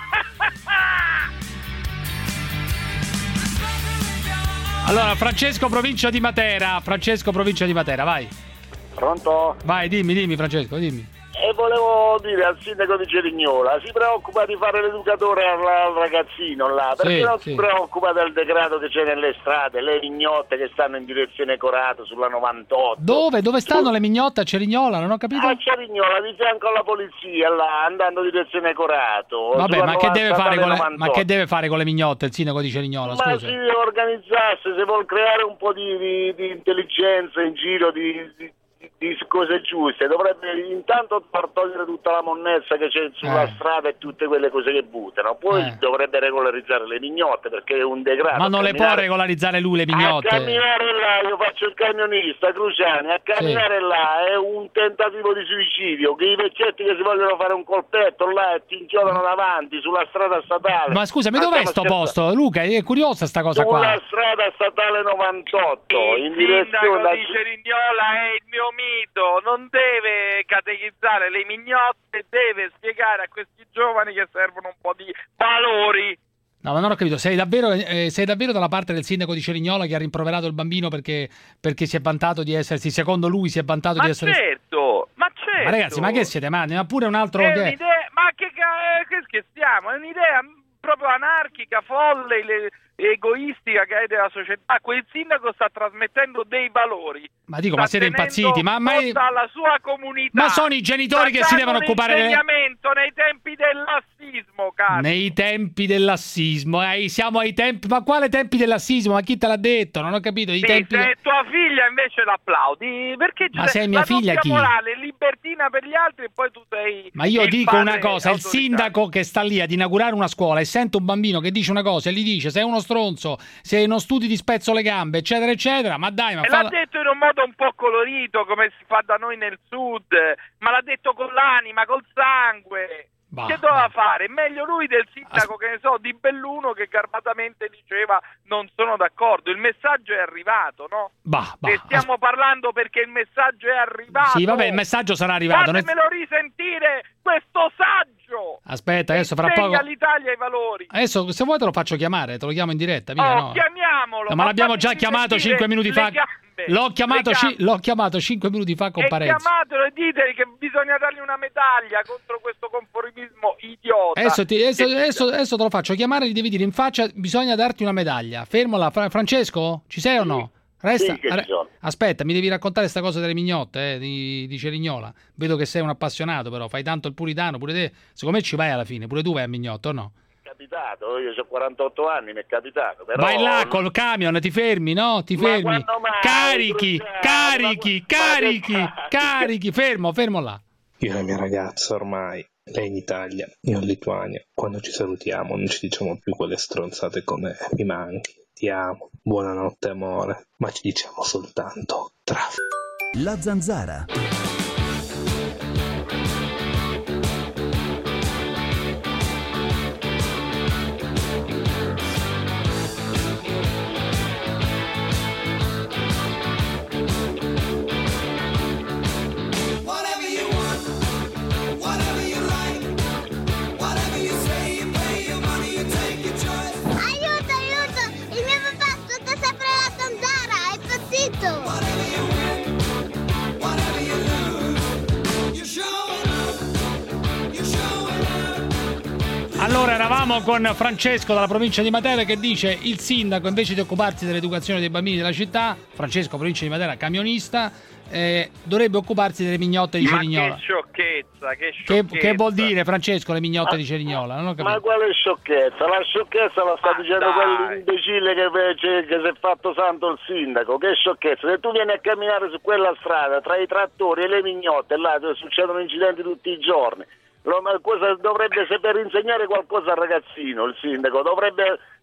Allora, Francesco, provincia di Matera. Francesco, provincia di Matera, vai. Pronto? Vai, dimmi, dimmi, Francesco, dimmi. E volevo dire al sindaco di Cerignola, si preoccupa di fare l'educatore al, al ragazzino là, perché Sì, non sì. si preoccupa del degrado che c'è nelle strade, le mignotte che stanno in direzione Corato sulla novantotto. Dove? Dove stanno le mignotte a Cerignola? Non ho capito. A Cerignola, di fianco alla polizia, là, andando in direzione Corato. Vabbè, sulla ma che, deve fare con le, novantotto. ma che deve fare con le mignotte il sindaco di Cerignola? Ma Scusa. si deve organizzasse, se vuol creare un po' di, di, di intelligenza in giro, di, di, di cose giuste, dovrebbe intanto far togliere tutta la monnezza che c'è sulla Eh. strada e tutte quelle cose che buttano, poi Eh. dovrebbe regolarizzare le mignotte perché è un degrado. Ma non le può Camminare- regolarizzare lui le A mignotte? camminare là, io faccio il camionista, Cruciani, a camminare là è un tentativo di suicidio, che i vecchietti che si vogliono fare un colpetto là e ti inchiodano davanti sulla strada statale. Ma scusami, Ma dov'è stiamo sto scherzando? posto? Luca, è curiosa sta cosa qua. Sulla strada statale novantotto, in Il direzione sindaco da... di Cerignola è il mio mito, non deve catechizzare le mignotte, deve spiegare a questi giovani che servono un po' di valori. No, ma non ho capito, sei davvero, eh, sei davvero dalla parte del sindaco di Cerignola che ha rimproverato il bambino perché, perché si è vantato di essersi, secondo lui si è vantato Ma di essere... certo, ma certo. Ma ragazzi, ma che siete matti? Ma pure un altro... È che... un'idea, ma che, ca- che scherziamo, è un'idea proprio anarchica, folle, le- egoistica che è della società. Quel sindaco sta trasmettendo dei valori. Ma dico, sta ma siete tenendo impazziti? Ma, ma, conto alla sua comunità. ma sono i genitori Sta che si dando devono un occupare delle... insegnamento nei tempi del lassismo, cazzo. Nei tempi del lassismo, eh, siamo ai tempi... Ma quale tempi del lassismo? Ma chi te l'ha detto? Non ho capito, i Sì, tempi... se tua figlia invece l'applaudi, perché Ma c'è sei mia la figlia doppia chi? morale, libertina per gli altri e poi tu sei Ma io il dico padre una cosa, il autoritario. sindaco che sta lì ad inaugurare una scuola e sente un bambino che dice una cosa e gli dice sei uno stronzo, se non studi ti spezzo le gambe, eccetera, eccetera, ma dai, ma E fa... l'ha detto in un modo un po' colorito, come si fa da noi nel sud, ma l'ha detto con l'anima, col sangue. Bah, che doveva fare? Meglio lui del sindaco, che ne so, di Belluno, che garbatamente diceva non sono d'accordo. Il messaggio è arrivato, no? Bah, bah, Ne stiamo parlando perché il messaggio è arrivato. Sì, vabbè, il messaggio sarà arrivato. Noi- Fatemelo risentire questo saggio. Aspetta, adesso fra Insegna poco... all'Italia i valori. Adesso, se vuoi te lo faccio chiamare, te lo chiamo in diretta, mica Oh, no. chiamiamolo. No, ma l'abbiamo già fatemi chiamato sentire cinque minuti le fa. gambe, L'ho chiamato, le ci- gambe. l'ho chiamato cinque minuti fa con E Parenzo. chiamatelo e dite che bisogna dargli una medaglia contro questo conformismo idiota. Adesso, ti- adesso, Che- adesso- adesso te lo faccio chiamare, gli devi dire in faccia bisogna darti una medaglia. Fermola, Fra- Francesco? Ci sei o no? Resta, Sì, che ci re- sono. aspetta, mi devi raccontare sta cosa delle mignotte eh, di, di Cerignola. Vedo che sei un appassionato, però fai tanto il puritano, pure te. Secondo me ci vai alla fine, pure tu vai a mignotto, o no? È capitato, io ho quarantotto anni, mi è capitato. Però... Vai là col camion, ti fermi, no? Ti Ma fermi. quando mai, Carichi, Cruciani? carichi, Ma- ma carichi, che carichi. Fermo, fermo là. Io e la mia ragazza ormai, lei in Italia, io in Lituania, quando ci salutiamo non ci diciamo più quelle stronzate come mi manchi, ti amo, buonanotte amore, ma ci diciamo soltanto traf. La Zanzara. Whatever you want, whatever you like, whatever you say, you pay your money, you take your choice. Aiuto, aiuto! Il mio papà ascolta sempre la Zanzara, è impazzito! Whatever you win, whatever you lose, you're showing up, you're showing up. Allora eravamo con Francesco dalla provincia di Matera che dice il sindaco invece di occuparsi dell'educazione dei bambini della città, Francesco provincia di Matera camionista, eh, dovrebbe occuparsi delle mignotte di Ma Cerignola. che sciocchezza, che Che, sciocchezza. che vuol dire Francesco le mignotte di Cerignola? Non ho Ma capito. quale sciocchezza? La sciocchezza la sta Ma dicendo dai. quell'imbecille che, che, che si è fatto santo il sindaco. Che sciocchezza? Se tu vieni a camminare su quella strada tra i trattori e le mignotte, là dove succedono incidenti tutti i giorni. Lo- ma cosa dovrebbe saper insegnare qualcosa al ragazzino, il sindaco? Dovrebbe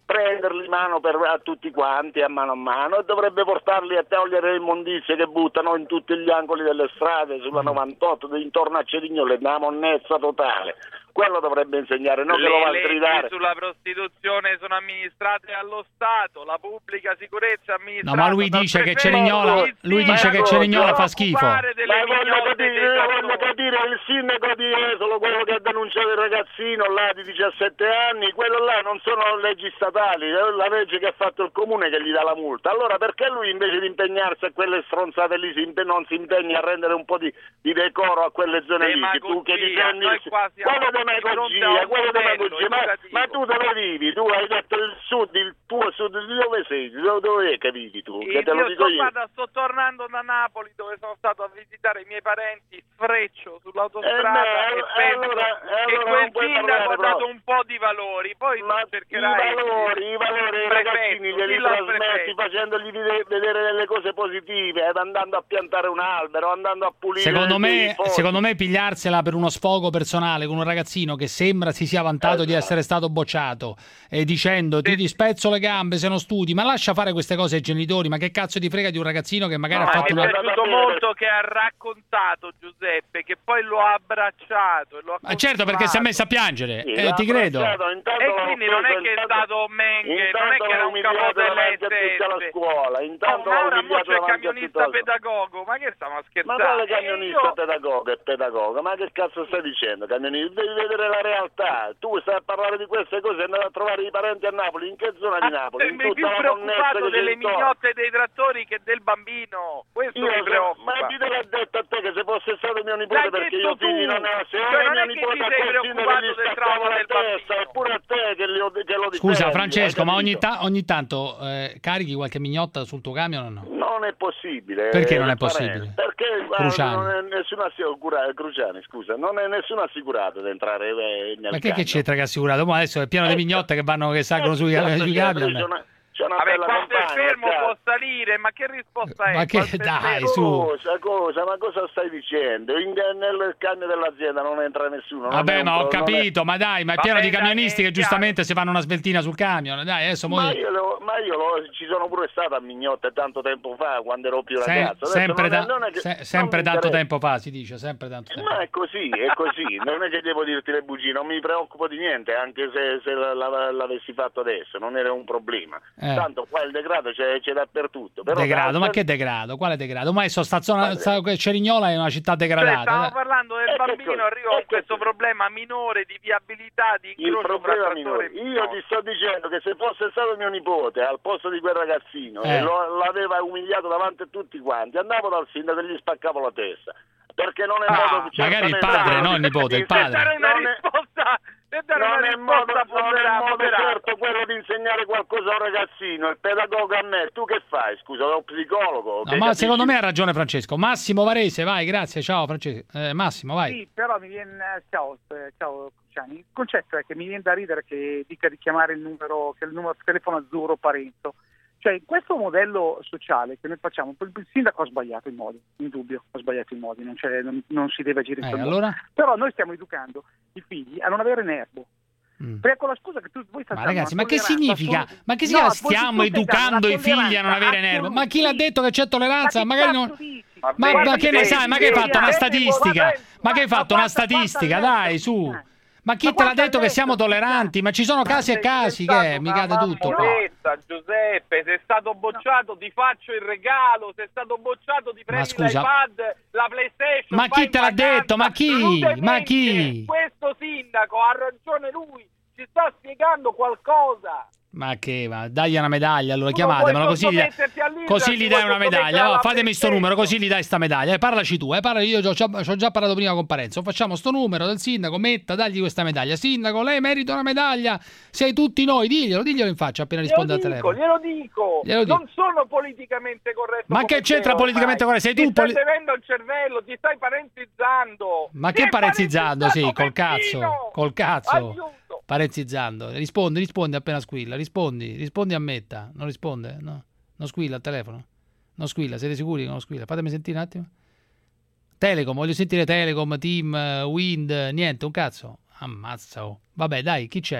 prenderli in mano per, a tutti quanti, a mano a mano, e dovrebbe portarli a togliere le immondizie che buttano in tutti gli angoli delle strade, sulla novantotto, intorno a Cerignola, una monnezza totale. Quello dovrebbe insegnare, non che lo va a Le leggi gridare. sulla prostituzione sono amministrate allo Stato, la pubblica sicurezza è amministrata. No, ma lui dal dice che prefetto. Cerignola, lui dice che Cerignola fa schifo. Ma voglio capire, voglio capire il sindaco di Esolo, quello che ha denunciato il ragazzino là di diciassette anni, quello là non sono leggi statali, è la legge che ha fatto il comune che gli dà la multa. Allora perché lui invece di impegnarsi a quelle stronzate lì si impe- non si impegna a rendere un po' di, di decoro a quelle zone lì? Che tu che difendi noi qua siamo quello di fronte a demagogia, un quello modello demagogia, ma, educativo. ma tu dove vivi? Tu hai detto il sud, il tuo sud, di dove sei? Dove, dove è che vivi tu? Che te lo io dico sto, io. guarda, sto tornando da Napoli dove sono stato a visitare i miei parenti, sfreccio sull'autostrada Eh, e beh, penso allora- che allora quel non puoi sindaco parlare ha dato proprio. un po' di valori, poi Ma tu cercherai i valori, i valori ai prefetto, ragazzini glieli dillo al trasmetti prefetto. facendogli vide- vedere delle cose positive, ed andando a piantare un albero, andando a pulire Secondo dei me, posti. secondo me pigliarsela per uno sfogo personale con un ragazzino che sembra si sia vantato di essere stato bocciato e dicendo ti dispezzo le gambe se non studi, ma lascia fare queste cose ai genitori, ma che cazzo ti frega di un ragazzino che magari No, ha fatto mi è una... piaciuto molto che ha raccontato Giuseppe, che poi lo ha abbracciato e lo ha Ma certo, perché si è messo a piangere, Sì, eh, l'ha ti credo. abbracciato, intanto E l'ha quindi non è offeso, che è intanto- stato Menghe, non è intanto che l'ha era un umiliato capo delle davanti a tutta la S S. scuola, intanto Oh, l'ha ora mo umiliato c'è il davanti a camionista tutta la pedagogo, ma che stiamo a Ma scherzare? quale E camionista io- pedagogo e pedagogo? Ma che cazzo stai dicendo? Camionista? Devi vedere la realtà. Tu stai a parlare di queste cose e andare a trovare i parenti a Napoli. In che zona di Napoli? In Sembri più tutta la monnezza preoccupato che c'è delle intorno. mignotte dei trattori che del bambino. Questo Io mi so- preoccupa. ma chi te l'ha detto a te che se fosse stato mio nipote, L'hai perché detto io figli tu. non ne ho, se Cioè, era non mio è che nipote ti a sei quel sindaco preoccupato gli del staccavo trauma la del testa, è pure a te che, li ho- che lo Scusa difendi, Francesco, hai ma ogni, capito? ta- ogni tanto eh, carichi qualche mignotta sul tuo camion o no? Non è possibile. Perché non è eh, possibile? Perché guarda, Cruciani. non è nessuno assicurato, Cruciani, scusa, non è nessuno assicurato ad entrare eh, nel Ma che, che camion. c'entra che è assicurato? Ma adesso è pieno di mignotte che vanno che salgono sui, Cazzo, sui c'è- camion. c'è una- c'è una Vabbè, bella quando è campagna, fermo cazzo. può salire, ma che risposta è? Ma che- Quando è dai, fermo- su. Cosa, cosa, ma cosa stai dicendo? In, nel camion dell'azienda non entra nessuno. non è Vabbè, un ma ho pro- non è- capito, ma dai, ma è Vabbè, pieno di dai, camionisti è che giustamente si fanno una sveltina sul camion. Dai, adesso mo- Ma io, lo- ma io lo- ci sono pure stato a Mignotte tanto tempo fa, quando ero più se- ragazzo. Adesso sempre, non è- ta- non è che- se- non sempre mi tanto interessa. tempo fa, si dice, sempre tanto tempo. Ma è così, è così, non è che devo dirti le bugie, non mi preoccupo di niente, anche se, se la- la- l'avessi fatto adesso, non era un problema. Eh. Tanto qua il degrado c'è, c'è dappertutto. Però Degrado, da- ma che degrado? Quale degrado? Ma adesso sta zona, sta- Cerignola è una città Cioè, degradata. stavamo dai. parlando del Eh, che bambino, cosa? arriva con Eh, che questo cosa? problema minore di viabilità, di Il incrocio fra problema trattore minore, e io no. ti sto dicendo che se fosse stato mio nipote al posto di quel ragazzino Eh. e lo- l'aveva umiliato davanti a tutti quanti, andavo dal sindaco e gli spaccavo la testa. Perché non è Ah, modo magari il certamente- padre, no il nipote, il Se padre. dare una Non è- risposta- E dare non una è modo, risposta non è ponderata, modo ponderata. certo quello di insegnare qualcosa a un ragazzino, il pedagogo a me, tu che fai? Scusa, lo psicologo? No, che ma capisci? secondo me ha ragione Francesco. Massimo Varese, vai, grazie, ciao Francesco. Eh, Massimo, vai. Sì, però mi viene ciao, eh, ciao Cruciani. Il concetto è che mi viene da ridere che dica di chiamare il numero, che il numero telefono azzurro Parenzo. Cioè, in questo modello sociale che noi facciamo, il il sindaco ha sbagliato i modi, in dubbio, ha sbagliato i modi, non, c'è- non- non si deve agire in Eh, quel modo. allora? Però noi stiamo educando i figli a non avere nervo. Mm. Perché con la scusa che tu voi state Ma dando ragazzi, una ma che tolleranza significa? assoluta- Ma che No, significa voi stiamo tu stai dando educando una i figli a non tolleranza avere nervo? Ma chi l'ha assoluta. detto che c'è tolleranza? Ma che Magari cazzo non... dici? Ma, Guarda ma che che ne vedi, sai? Ma che hai vedi, fatto una vedi, statistica? guarda, Ma che hai fatto una guarda, statistica? guarda, Dai, su. eh. Ma chi Ma te l'ha guarda detto che siamo adesso, tolleranti? Ma ci sono casi e casi, che è? Mi cade tutto qua. Mammoletta, Giuseppe, sei stato bocciato, ti faccio il regalo, sei stato bocciato, ti prendi scusa, l'iPad, la PlayStation. ma vai chi in te l'ha vacanza. detto? Ma chi? Rudemente, Ma chi? Questo sindaco ha ragione lui, ci sta spiegando qualcosa. Ma che, ma dagli una medaglia, allora Tu chiamatemelo non così puoi gli, sottometterti all'Israel, così ti gli vuoi dai una sottomettere medaglia. alla Oh, fatemi sto PlayStation. numero, così gli dai sta medaglia. Eh, parlaci tu, eh, parla io, ci ho già parlato prima con Parenzo. Facciamo sto numero del sindaco, metta, dagli questa medaglia. Sindaco, lei merita una medaglia, sei tutti noi, diglielo, diglielo in faccia appena risponde al Glielo dico, telefono. glielo dico, Glielo dico. non sono politicamente corretto. Ma come che c'entra te, politicamente ormai. corretto? Sei tu Ti stai poli- bevendo il cervello, ti stai parenzizzando. Ma Ti che è parenzizzando, sì, parenzizzato col cazzo, Peppino. col cazzo. Aiuto. Parenzizzando. Rispondi, rispondi appena squilla, rispondi, rispondi a metta. Non risponde? No. Non squilla al telefono? Non squilla, siete sicuri che non squilla? Fatemi sentire un attimo. Telecom, voglio sentire Telecom, Team, eh, Wind, niente, un cazzo. Ammazza, oh. Vabbè, dai, chi c'è?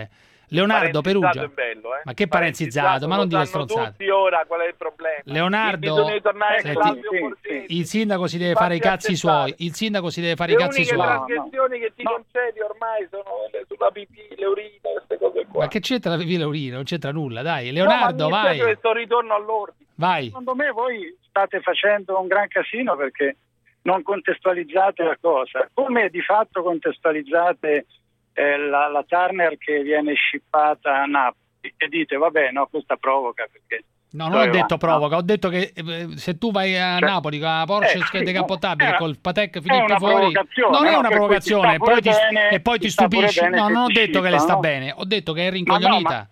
Leonardo Parentizzato Perugia. è bello, eh? Ma che parentizzato? Ma non dire lo sanno stronzate. tutti ora qual è il problema. Leonardo, Bisogna tornare a senti, Claudio Borghesi. il sindaco si deve fare i Fatti cazzi accettare. suoi. Il sindaco si deve fare Le i cazzi uniche suoi. trasgressioni che ti concedi ormai sono le sulla pipì, le urine, queste cose qua. Ma che c'entra la pipì l'urina? Non c'entra nulla, dai. Leonardo, no, ma mi vai. dispiace questo ritorno all'ordine. Vai. Secondo me voi state facendo un gran casino perché non contestualizzate la cosa. Come di fatto contestualizzate eh, la, la Turner che viene scippata a Napoli e dite vabbè no, questa provoca perché... No, non ho dove detto va? provoca, ho detto che eh, se tu vai a Cioè, Napoli con la Porsche eh, sì, decappottabile no, col Patek è Filippo una fuori, provocazione, non è no? una Per cui ti provocazione, sta e poi pure ti, bene- e poi ti ti sta pure stupisci. bene No, che non ho ti detto che le sta scippano. bene, ho detto che è Ma no, rincoglionita. ma-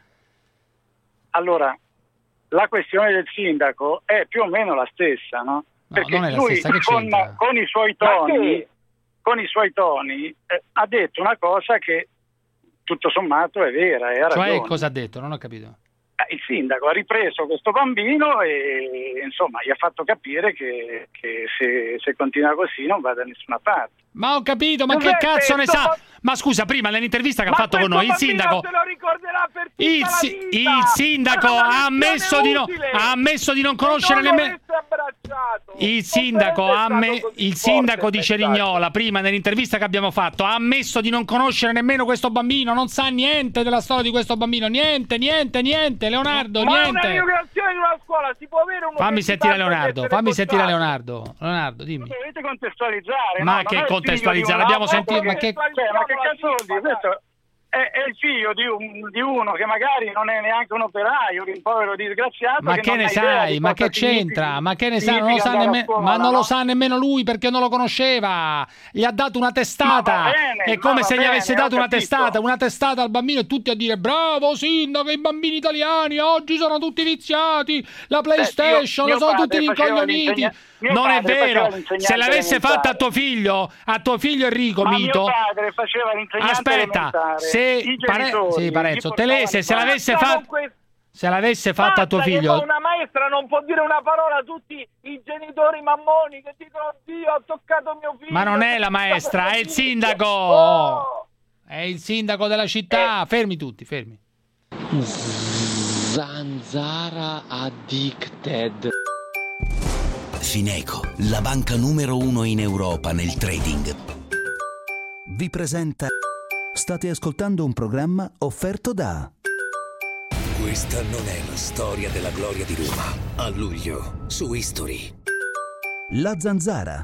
Allora, la questione del sindaco è più o meno la stessa, no? Perché non è la lui stessa, che con, c'entra? con i suoi Ma toni, che? con i suoi toni eh, ha detto una cosa che tutto sommato è vera e ha Cioè, ragione. cosa ha detto? Non ho capito. Eh, Il sindaco ha ripreso questo bambino e insomma gli ha fatto capire che, che se, se continua così non va da nessuna parte. Ma ho capito, ma che Giuseppe, cazzo ne insomma- sa? Ma scusa, prima nell'intervista che ha Ma fatto con questo noi il bambino sindaco se lo ricorderà per tutta il, la si- vita. il sindaco È una ha ammesso lezione di no, utile. ha ammesso di non Se conoscere non lo nemmeno avesse abbracciato, il sindaco, non ha sarebbe amme- stato così il forte sindaco di il messaggio. Cerignola, prima nell'intervista che abbiamo fatto, ha ammesso di non conoscere nemmeno questo bambino, non sa niente della storia di questo bambino, niente, niente, niente, Leonardo, Ma niente. una inaugurazione di una scuola si può avere uno Fammi che sentire si sa Leonardo, essere fammi sentire bocciato. Leonardo. Leonardo, dimmi. Dovete contestualizzare. Ma no? che Non è il contestualizzare? figlio di Abbiamo una- sentito- ma che- che- cioè, ma che cazzo vuol dire? Questo è, è il figlio di, un- di uno che magari non è neanche un operaio, di un povero disgraziato. Ma che che non ne ha idea sai? di Ma cosa che c'entra? significa- Ma che ne sa? Non lo significa sa andare a nemmeno, scuola, ma non no? lo sa nemmeno lui perché non lo conosceva. Gli ha dato una testata. Ma va bene, È ma come va se gli bene, avesse ho dato una capito. testata, una testata al bambino e tutti a dire bravo sindaco, i bambini italiani oggi sono tutti viziati, la PlayStation, mio- lo sono mio tutti padre faceva rincoglioniti. l'insegna- mio Non è padre faceva vero. l'insegnante Se l'avesse elementare. fatta a tuo figlio, a tuo figlio Enrico Ma Mito. mio padre faceva l'insegnante Aspetta, elementare, se i Pare- genitori sì, gli Parenzo, portavano Telese, se in l'avesse Basta fatta con questo. se l'avesse fatta a tuo Basta che figlio, poi una maestra non può dire una parola a tutti i genitori mammoni che dicono Dio ha toccato mio figlio. ma non è la maestra, è il sindaco. Oh! È il sindaco della città. Fermi tutti, fermi. Zanzara addicted. Fineco, la banca numero uno in Europa nel trading, vi presenta. State ascoltando un programma offerto da. Questa non è la storia della gloria di Roma. A luglio, su History. La Zanzara.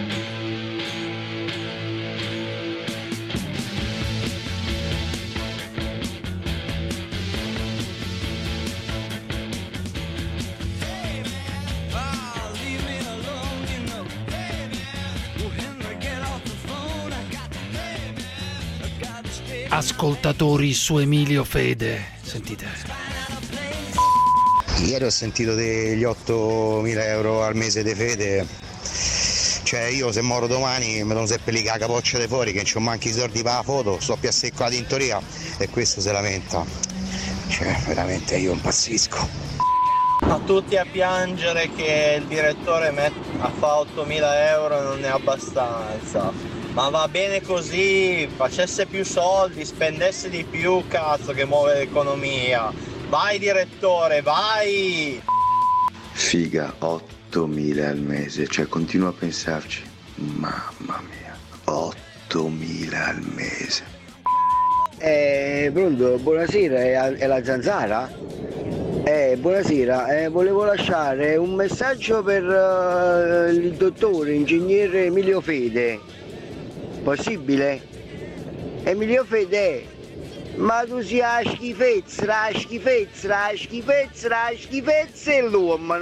Ascoltatori su Emilio Fede. Sentite. Ieri ho sentito degli ottomila euro al mese di Fede. Cioè io se moro domani mi devo seppellire la capoccia di fuori che non c'ho manchi i soldi per la foto, sto più a secco la tintoria e questo si lamenta. Cioè veramente io impazzisco. A tutti a piangere che il direttore met- a fa ottomila euro non è abbastanza. Ma va bene così, facesse più soldi, spendesse di più, cazzo, che muove l'economia. Vai direttore, vai! Figa, ottomila al mese, cioè continuo a pensarci. Mamma mia, ottomila al mese. Eh, pronto, buonasera, è, è la Zanzara? Eh, buonasera, eh, volevo lasciare un messaggio per eh, il dottore ingegnere Emilio Fede. Possibile? Emilio Fede, ma tu sei la schifezza, la schifezza, la schifezza, la schifezza e l'uomo.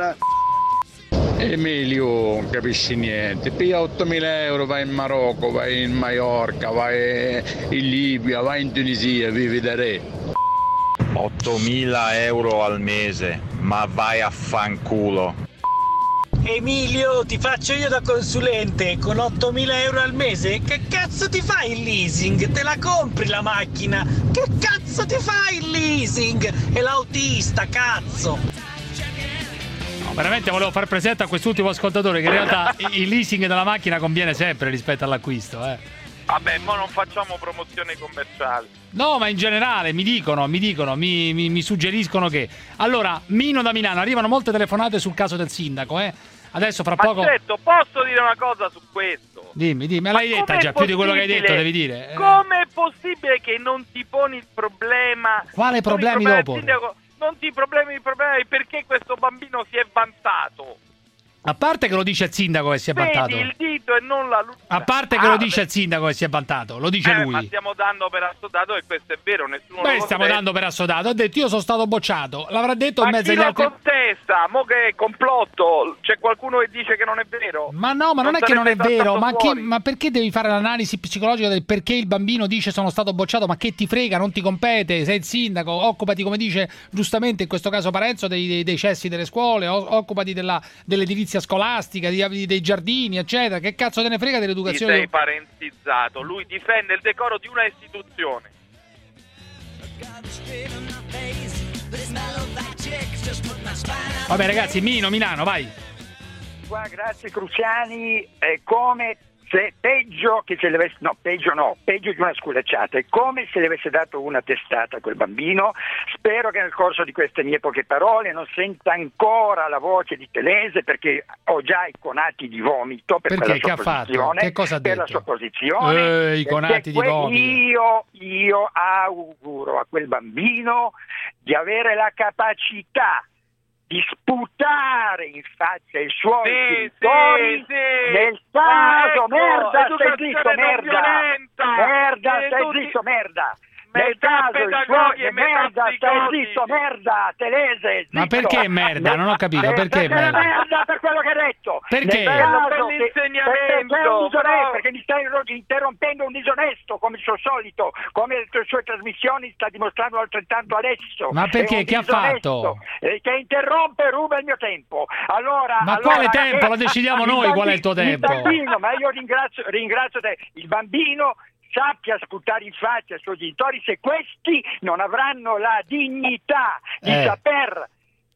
Emilio, non capisci niente, piglia ottomila euro, vai in Marocco, vai in Maiorca, vai in Libia, vai in Tunisia, vivi da re. ottomila euro al mese, ma vai a fanculo. Emilio, ti faccio io da consulente con ottomila euro al mese? Che cazzo ti fai il leasing? Te la compri la macchina? Che cazzo ti fai il leasing? È l'autista, cazzo! No, veramente volevo far presente a quest'ultimo ascoltatore che in realtà il leasing della macchina conviene sempre rispetto all'acquisto, eh. Vabbè, ma non facciamo promozione commerciale. No, ma in generale mi dicono, mi dicono, mi, mi, mi suggeriscono che... Allora, Mino da Milano, arrivano molte telefonate sul caso del sindaco, eh. Adesso fra Ma poco... certo, posso dire una cosa su questo? Dimmi, dimmi, me l'hai Ma detta com'è già, più di quello che hai possibile- detto devi dire. Eh. Com'è possibile che non ti poni il problema? Quale non il problemi problema dopo? del sindaco, non ti problemi il problema di perché questo bambino si è vantato. A parte che lo dice il sindaco che si è vantato. Vedi il dito e non la luce. A parte che Ah, lo dice il sindaco che si è vantato, lo dice eh, lui. Ma stiamo dando per assodato che questo è vero, nessuno Beh, lo stiamo contesta. dando per assodato. Ha detto io sono stato bocciato. L'avrà detto in Ma mezzo chi agli lo altri. contesta? Mo che è complotto? C'è qualcuno che dice che non è vero? Ma no, ma non, è che non è sarebbe vero. saltato Ma, che- fuori. ma perché devi fare l'analisi psicologica del perché il bambino dice sono stato bocciato? Ma che ti frega, non ti compete. Sei il sindaco, occupati, come dice giustamente in questo caso Parenzo, dei, dei, dei cessi delle scuole, o- occupati della, dell'edilizia scolastica, di- dei giardini, eccetera. Che cazzo te ne frega Ti dell'educazione? sei parentizzato. Lui difende il decoro di una istituzione. Vabbè, ragazzi, Mino, Milano, vai. Qua, grazie Cruciani, è come se peggio che se le avesse, no, peggio no, peggio di una sculacciata, è come se le avesse dato una testata a quel bambino. Spero che nel corso di queste mie poche parole non senta ancora la voce di Telese, perché ho già i conati di vomito per Perché? quella Che sua ha fatto? posizione, Che cosa ha per la detto? sua posizione. Eh, i perché conati di que- vomito. Io, io auguro a quel bambino di avere la capacità di sputare in faccia ai suoi Sì, genitori sì, sì. nel caso, Ecco, merda, stai educazione zitto, non merda, violenta. merda, E stai tutti- zitto, merda. Nel Metà caso il pedagoghi suo e metà merda, stai psicologi. zitto, merda, Telese, Ma zitto. perché merda? Non ho capito, Eh, perché perché merda? merda per quello che hai detto. Perché? Nel caso Per che- l'insegnamento, perché sei un disonesto, però- perché mi stai ro- interrompendo un disonesto come il suo solito, come le sue trasmissioni sta dimostrando altrettanto adesso. Ma perché? È un Che ha disonesto, fatto? eh, che interrompe e ruba il mio tempo. Allora, Ma allora, quale tempo? Lo decidiamo noi qual è il tuo tempo. Il bambino, ma io ringrazio, ringrazio te, il bambino sappia sputare in faccia ai suoi genitori se questi non avranno la dignità di Eh. saper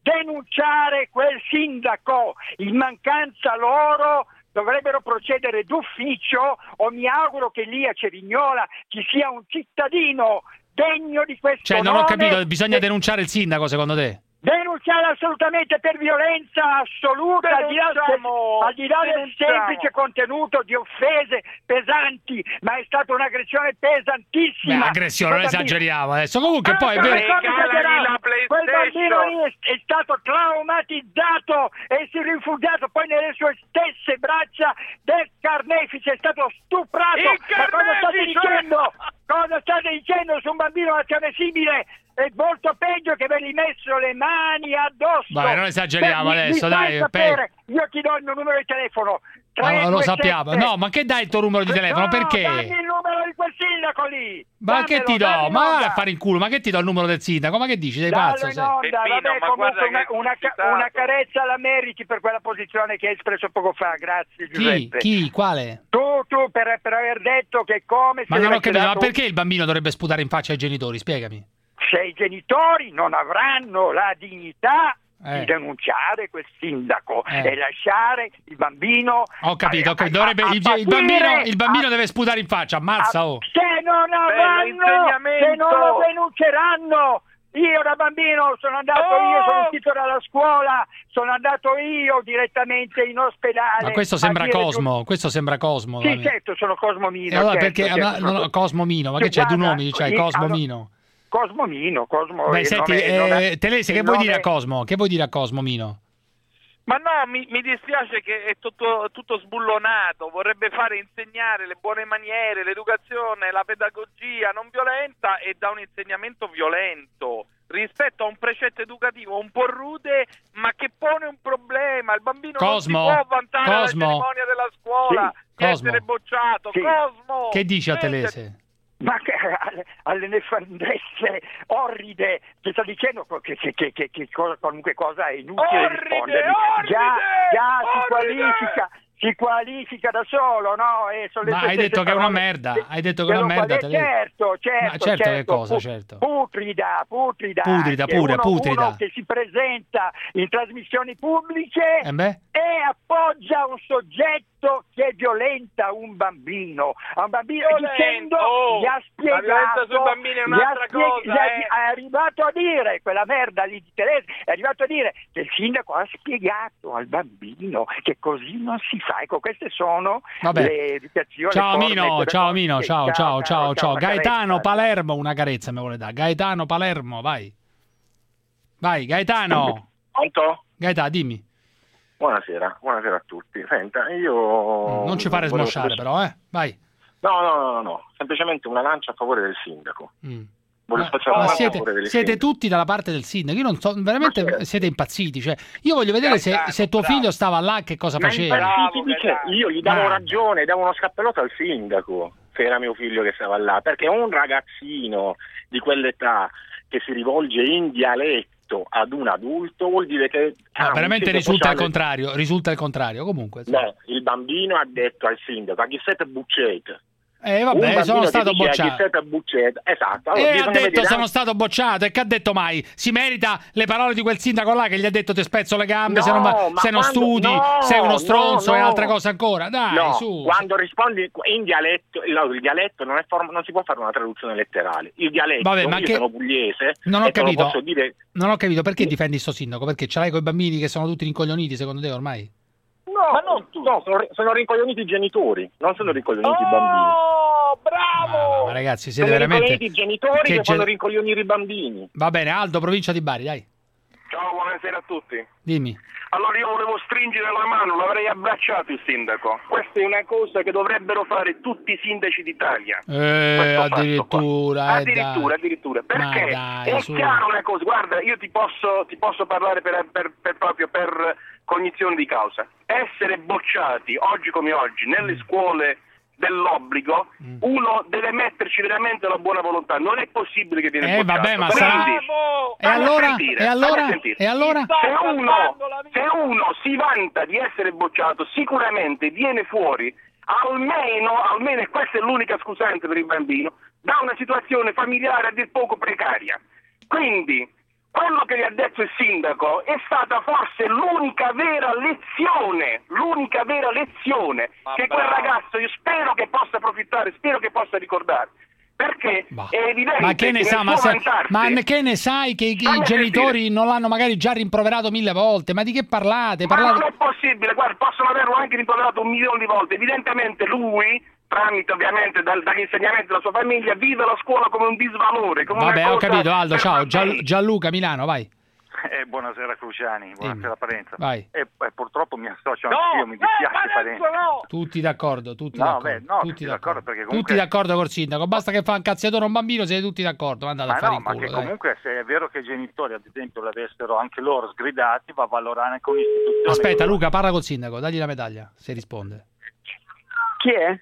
denunciare quel sindaco. In mancanza loro dovrebbero procedere d'ufficio, o mi auguro che lì a Cerignola ci sia un cittadino degno di questo Cioè, non ho nome. capito, bisogna denunciare il sindaco, secondo te? Denunciare assolutamente per violenza assoluta, al di là, Denunciamo, al di là del denunciamo. semplice contenuto di offese pesanti, ma è stata un'aggressione Beh, pesantissima. aggressione, non Quel bambino- esageriamo adesso. Comunque, Ah, poi è come vero. come Regalagli esagerato? la Quel PlayStation. bambino lì è, è stato traumatizzato e si è rifugiato poi nelle sue stesse braccia del carnefice, è stato stuprato. Il Ma cosa state carnefice! dicendo? Cosa state dicendo su un bambino un'azione simile? È molto peggio che avergli messo le mani addosso. Vabbè, non esageriamo Beh, mi- adesso, mi fai dai, sapere, io ti do il mio numero di telefono. Ma tre lo due sappiamo. sette. No, ma che dai il tuo numero di telefono? No, Perché? dammi il numero di quel sindaco lì. Ma che ti do? Dammelo, Ma vai dammelo, a fare in culo, ma che ti do il numero del sindaco? Ma che dici? Sei Dallo pazzo? in Sei? onda, Peppino, vabbè, ma comunque guarda una, che una, ca- citato. una carezza la meriti per quella posizione che hai espresso poco fa, grazie Chi? Giuseppe. Chi? Quale? Tu, tu per, per aver detto che come Ma se non ho avesse capito, ma dato- perché il bambino dovrebbe sputare in faccia ai genitori? Spiegami. se i genitori non avranno la dignità Eh. di denunciare quel sindaco Eh. e lasciare il bambino Ho capito, a- ho capito. a- Dovrebbe, a il, il patire, bambino, il bambino a- deve sputare in faccia, ammazza, oh. se non avranno, insegnamento. se non lo denunceranno. Io da bambino sono andato Oh! io, sono uscito dalla scuola, sono andato io direttamente in ospedale. Ma questo a sembra dire Cosmo, questo sembra Cosmo. Sì, Dani. certo, sono Cosmo Mino. E allora certo, perché certo, ma, sono- no, no, Cosmo Mino, ma Sì, che c'è? Due guarda, nomi, c'hai io- Cosmo allora- Mino. Cosmo Mino, Cosmo Beh, il senti, nome- il nome- eh, Telese, che il vuoi dire a nome- Cosmo? Che vuoi dire a Cosmo Mino? Ma no, mi, mi dispiace che è tutto, tutto sbullonato, vorrebbe fare insegnare le buone maniere, l'educazione, la pedagogia non violenta e da un insegnamento violento rispetto a un precetto educativo un po' rude ma che pone un problema. Il bambino Cosmo, non si può vantare alla Cosmo. cerimonia della scuola Sì, di Cosmo. essere bocciato. Sì. Cosmo! Che dici a Senti- Telese? Ma che alle, alle nefandezze orride che sta dicendo che, che, che, che, che cosa- qualunque cosa è inutile Orride, rispondergli. orride, già già si orride! qualifica si qualifica da solo, no? E sono le Ma sue hai stesse detto che è una parole. merda, hai detto che Che è una lo merda, qual è, Telese. certo, certo, Ma certo che certo, cosa, pu- certo. Putrida, putrida. Putrida, anche. pure, uno, putrida. uno che si presenta in trasmissioni pubbliche Eh beh? e lei appoggia un soggetto che violenta un bambino, a un bambino dicendo, oh, gli ha spiegato, la violenza sui bambini è gli ha un'altra spie- cosa, gli ha- eh. è arrivato a dire, quella merda lì di Teresa, è arrivato a dire che il sindaco ha spiegato al bambino che così non si fa. Ecco, queste sono Vabbè. le educazioni. Ciao le forme Mino, pedagogiche. ciao Mino, ciao, ciao, ciao, ciao. una Gaetano carezza. Palermo, una carezza mi vuole dare. Gaetano Palermo, vai. Vai, Gaetano. Pronto? Gaetano, dimmi. Buonasera, buonasera a tutti. Senta, io... Non ci fare volevo smosciare semplice- però, eh. Vai. No, no, no, no, no, semplicemente una lancia a favore del sindaco. Mm. Volevo Ma, spacciare una ma lancia a siete, favore del siete sindaco. tutti dalla parte del sindaco. Io non so, veramente siete impazziti. Cioè, io voglio vedere se, Gaetano, se tuo bravo. figlio stava là, che cosa Ma faceva. impazziti di che? Io gli davo Ma- ragione, davo uno scappellotto al sindaco se era mio figlio che stava là, perché un ragazzino di quell'età che si rivolge in dialetto ad un adulto vuol dire che No, ha un veramente istinto risulta il sociale. contrario. Risulta il contrario. Comunque. No, il bambino ha detto al sindaco, a chi siete buccete? Eh Un vabbè, bambino sono che stato dice, "A chi bocciato. siete buccete?" Esatto. Allora, E ha bisogna detto vedere sono anche- stato bocciato. E che ha detto mai? Si merita le parole di quel sindaco là che gli ha detto ti spezzo le gambe No, se non, va- ma se non quando- studi, no, sei uno stronzo no, e no. altre cose ancora. Dai, no, su. quando rispondi in dialetto, il, il dialetto non, è form- non si può fare una traduzione letterale. Il dialetto, Vabbè, ma io che- sono pugliese Non ho e te lo capito. posso dire. Non ho capito perché difendi sto sindaco? Perché ce l'hai con i bambini che sono tutti rincoglioniti secondo te ormai? No, ma non tu. No, sono, sono rincoglioniti i genitori, non sono rincoglioniti i bambini. Oh, bravo! Ma ragazzi, siete Sono veramente... rincoglioniti i genitori che, che fanno ge- rincoglionire i bambini. Va bene, Aldo, provincia di Bari, dai. Ciao, buonasera a tutti. Dimmi. Allora io volevo stringere la mano, l'avrei abbracciato il sindaco. Questa è una cosa che dovrebbero fare tutti i sindaci d'Italia. Eh, Questo fatto addirittura, qua. eh, addirittura, dai. addirittura. Ma Perché dai, è su. chiaro una cosa, guarda, io ti posso, ti posso parlare per, per- per proprio per cognizione di causa. Essere bocciati oggi come oggi nelle Mm. scuole dell'obbligo, uno deve metterci veramente la buona volontà. Non è possibile che viene Eh, bocciato. vabbè, ma Quindi, sarà- E fammi allora? sentire, E allora? fammi sentire. E allora? Se uno, se uno si vanta di essere bocciato, sicuramente viene fuori almeno, almeno, e questa è l'unica scusante per il bambino, da una situazione familiare a dir poco precaria. Quindi, quello che gli ha detto il sindaco è stata forse l'unica vera lezione, l'unica vera lezione Ma che bravo. quel ragazzo, io spero che possa approfittare, spero che possa ricordare. Perché è evidente Ma che ne nel sa? Ma, suo se- vantarsi- ma ne- che ne sai che i, i Fammi genitori sentire. non l'hanno magari già rimproverato mille volte? Ma di che parlate? Ma Parlate... non è possibile, guarda, possono averlo anche rimproverato un milione di volte. Evidentemente lui, tramite ovviamente dal- dagli insegnamenti della sua famiglia, vive la scuola come un disvalore. Come una Vabbè, ho cosa capito, Aldo, per ciao. bambini. Gian- Gianluca, Milano, vai. Eh, buonasera Cruciani, buonasera Parenza. Vai. E, e purtroppo mi associo No, anch'io, mi no, dispiace Parenzo, Parenza. no! Tutti d'accordo, tutti No, d'accordo. beh, no, tutti tutti d'accordo, perché Tutti comunque- d'accordo col sindaco, basta che fa un cazziatore a un bambino, siete tutti d'accordo, andate Ma a fare no, in ma culo, che dai. comunque se è vero che i genitori ad esempio l'avessero anche loro sgridati, va a valorare anche un'istituzione. Aspetta, Luca, parla col sindaco, dagli la medaglia, se risponde. Chi è?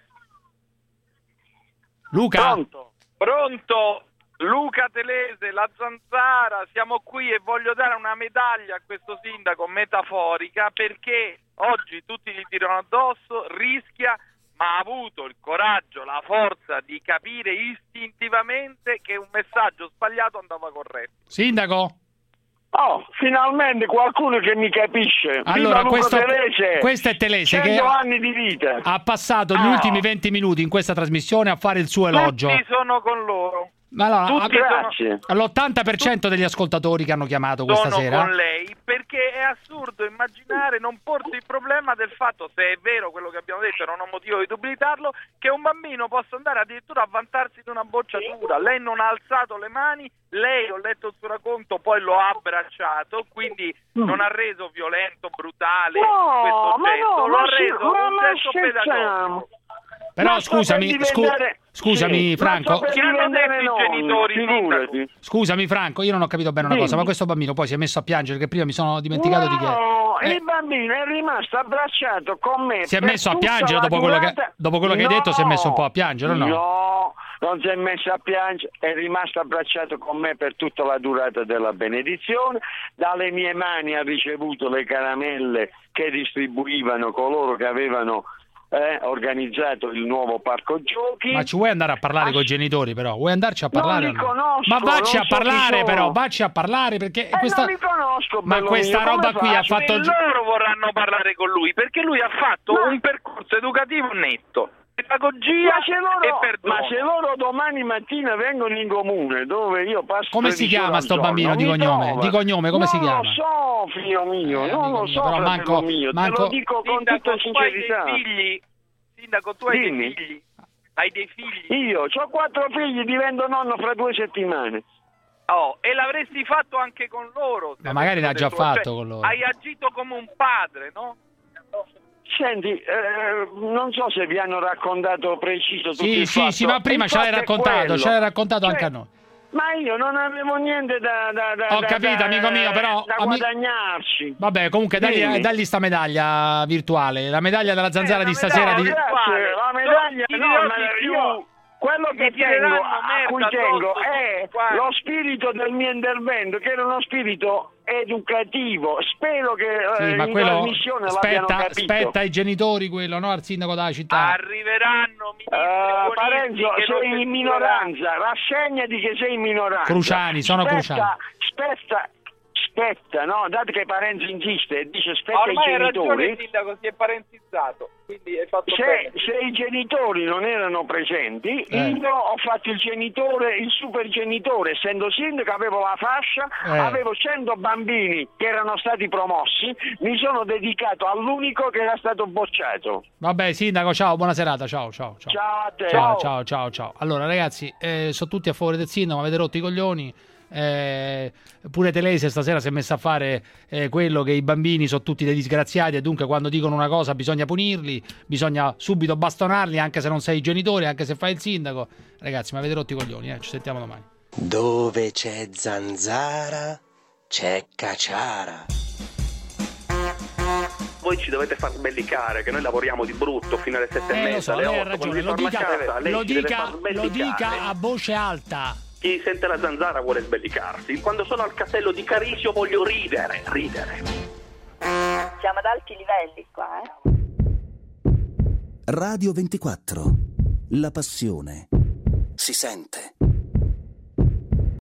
Luca? Pronto? Pronto? Luca Telese, la Zanzara, siamo qui e voglio dare una medaglia a questo sindaco metaforica perché oggi tutti gli tirano addosso, rischia, ma ha avuto il coraggio, la forza di capire istintivamente che un messaggio sbagliato andava corretto. Sindaco? Oh, finalmente qualcuno che mi capisce. Allora, Viva Luca questo, Telese! questo è Telese che cento anni di vita. ha passato gli Oh. ultimi venti minuti in questa trasmissione a fare il suo elogio. Tutti sono con loro. Ma allora, Tutti a- sono- all'ottanta per cento degli ascoltatori che hanno chiamato questa sono sera. con lei perché è assurdo immaginare, non porsi il problema del fatto, se è vero quello che abbiamo detto e non ho motivo di dubitarlo, che un bambino possa andare addirittura a vantarsi di una bocciatura. Lei non ha alzato le mani, lei, ho letto il suo racconto, poi lo ha abbracciato, quindi non ha reso violento, brutale No, questo ma gesto, no, lo ha ma sì, reso ma un ma gesto scherziamo. pedagogico. Però Ma sto scusami, per scu- diventare- scusami sì, Franco. ma sto per Che hanno diventare detto i nonno, genitori, figurati. Scusami Franco, io non ho capito bene una Dimmi. cosa, ma questo bambino poi si è messo a piangere che prima mi sono dimenticato di che. No, Eh. il bambino è rimasto abbracciato con me. Si è per messo a tutta piangere la dopo quello che- durata- dopo quello che hai detto, si è messo un po' a piangere, o no? No, non si è messo a piangere, è rimasto abbracciato con me per tutta la durata della benedizione. Dalle mie mani ha ricevuto le caramelle che distribuivano coloro che avevano eh, organizzato il nuovo parco giochi. Ma ci vuoi andare a parlare Ah, con i genitori però? Vuoi andarci a parlare? Non li o no? conosco, Ma vacci non a so chi parlare sono. però, vacci a parlare perché Eh, questa... non li conosco, Ma bello questa mio, roba come qui ha faccio? fatto... E loro vorranno parlare con lui perché lui ha fatto Ma- un percorso educativo netto, pedagogia Ma se, e loro, perdono. ma se loro domani mattina vengono in comune dove io passo Come si tredici ore chiama al sto giorno, bambino di mi cognome? trovano. Di cognome come non si chiama? Non lo so, figlio mio, Eh, non amico lo mio, so, però fratello manco- mio, manco- te lo dico con Sindaco, tutta tu hai sincerità. dei figli? Sindaco, tu hai Dimmi. dei figli? Hai dei figli? Io ho quattro figli, divento nonno fra due settimane. Oh, e l'avresti fatto anche con loro. Ma magari l'ha già Cioè, fatto con loro. Hai agito come un padre, no? Senti, eh, non so se vi hanno raccontato preciso tutto Sì, il sì, fatto. sì, ma prima Il ce l'hai fatto è raccontato, quello. ce l'hai raccontato Cioè, anche a noi. Ma io non avevo niente da, da, da, Ho da- capito, da- amico mio, però, da ami- guadagnarci. Vabbè, comunque dagli, Dimmi. dagli sta medaglia virtuale, la medaglia della zanzara Eh, di la stasera medaglia di... Grazie, la medaglia, Ti no, dirò ma di più. io quello Mi che tireranno tengo, a merda cui tengo addosso è tutti quanti. lo spirito del mio intervento, che era uno spirito educativo. Spero che eh, Sì, ma in quello trasmissione l'abbiano spetta, capito. spetta ai genitori quello, no? Al sindaco della città. Arriveranno ministri Eh, buonisti Parenzo, che non sei in censureranno. minoranza, rassegnati che sei in minoranza. Cruciani, sono spetta, Cruciani. Spetta, spetta, no? Dato che Parenzo insiste e dice spetta Ormai ai ha ragione il genitori, sindaco, si è parentizzato, quindi hai fatto se, bene. se i genitori non erano presenti, Eh. io ho fatto il genitore, il super genitore, essendo sindaco avevo la fascia, Eh. avevo cento bambini che erano stati promossi, mi sono dedicato all'unico che era stato bocciato. Vabbè, sindaco, ciao, buona serata, ciao, ciao, ciao. Ciao a te. Ciao, ciao, ciao, ciao. Allora, ragazzi, eh, sono tutti a favore del sindaco, mi avete rotto i coglioni. Eh, pure Telese stasera si è messa a fare eh, quello che i bambini sono tutti dei disgraziati e dunque quando dicono una cosa bisogna punirli, bisogna subito bastonarli anche se non sei genitore, anche se fai il sindaco. Ragazzi, mi avete rotto i coglioni, eh, ci sentiamo domani. Dove c'è zanzara, c'è caciara. Voi ci dovete far sbellicare, che noi lavoriamo di brutto fino alle sette e Eh, lo mezza, so, alle lei ha otto, ragione, quando lo ritorna dica, a casa, lei lo ci deve dica, far lo sbellicare. dica a voce alta. Chi sente la zanzara vuole sbellicarsi. Quando sono al castello di Carisio voglio ridere, ridere. Siamo ad alti livelli qua, eh? Radio ventiquattro. La passione si sente.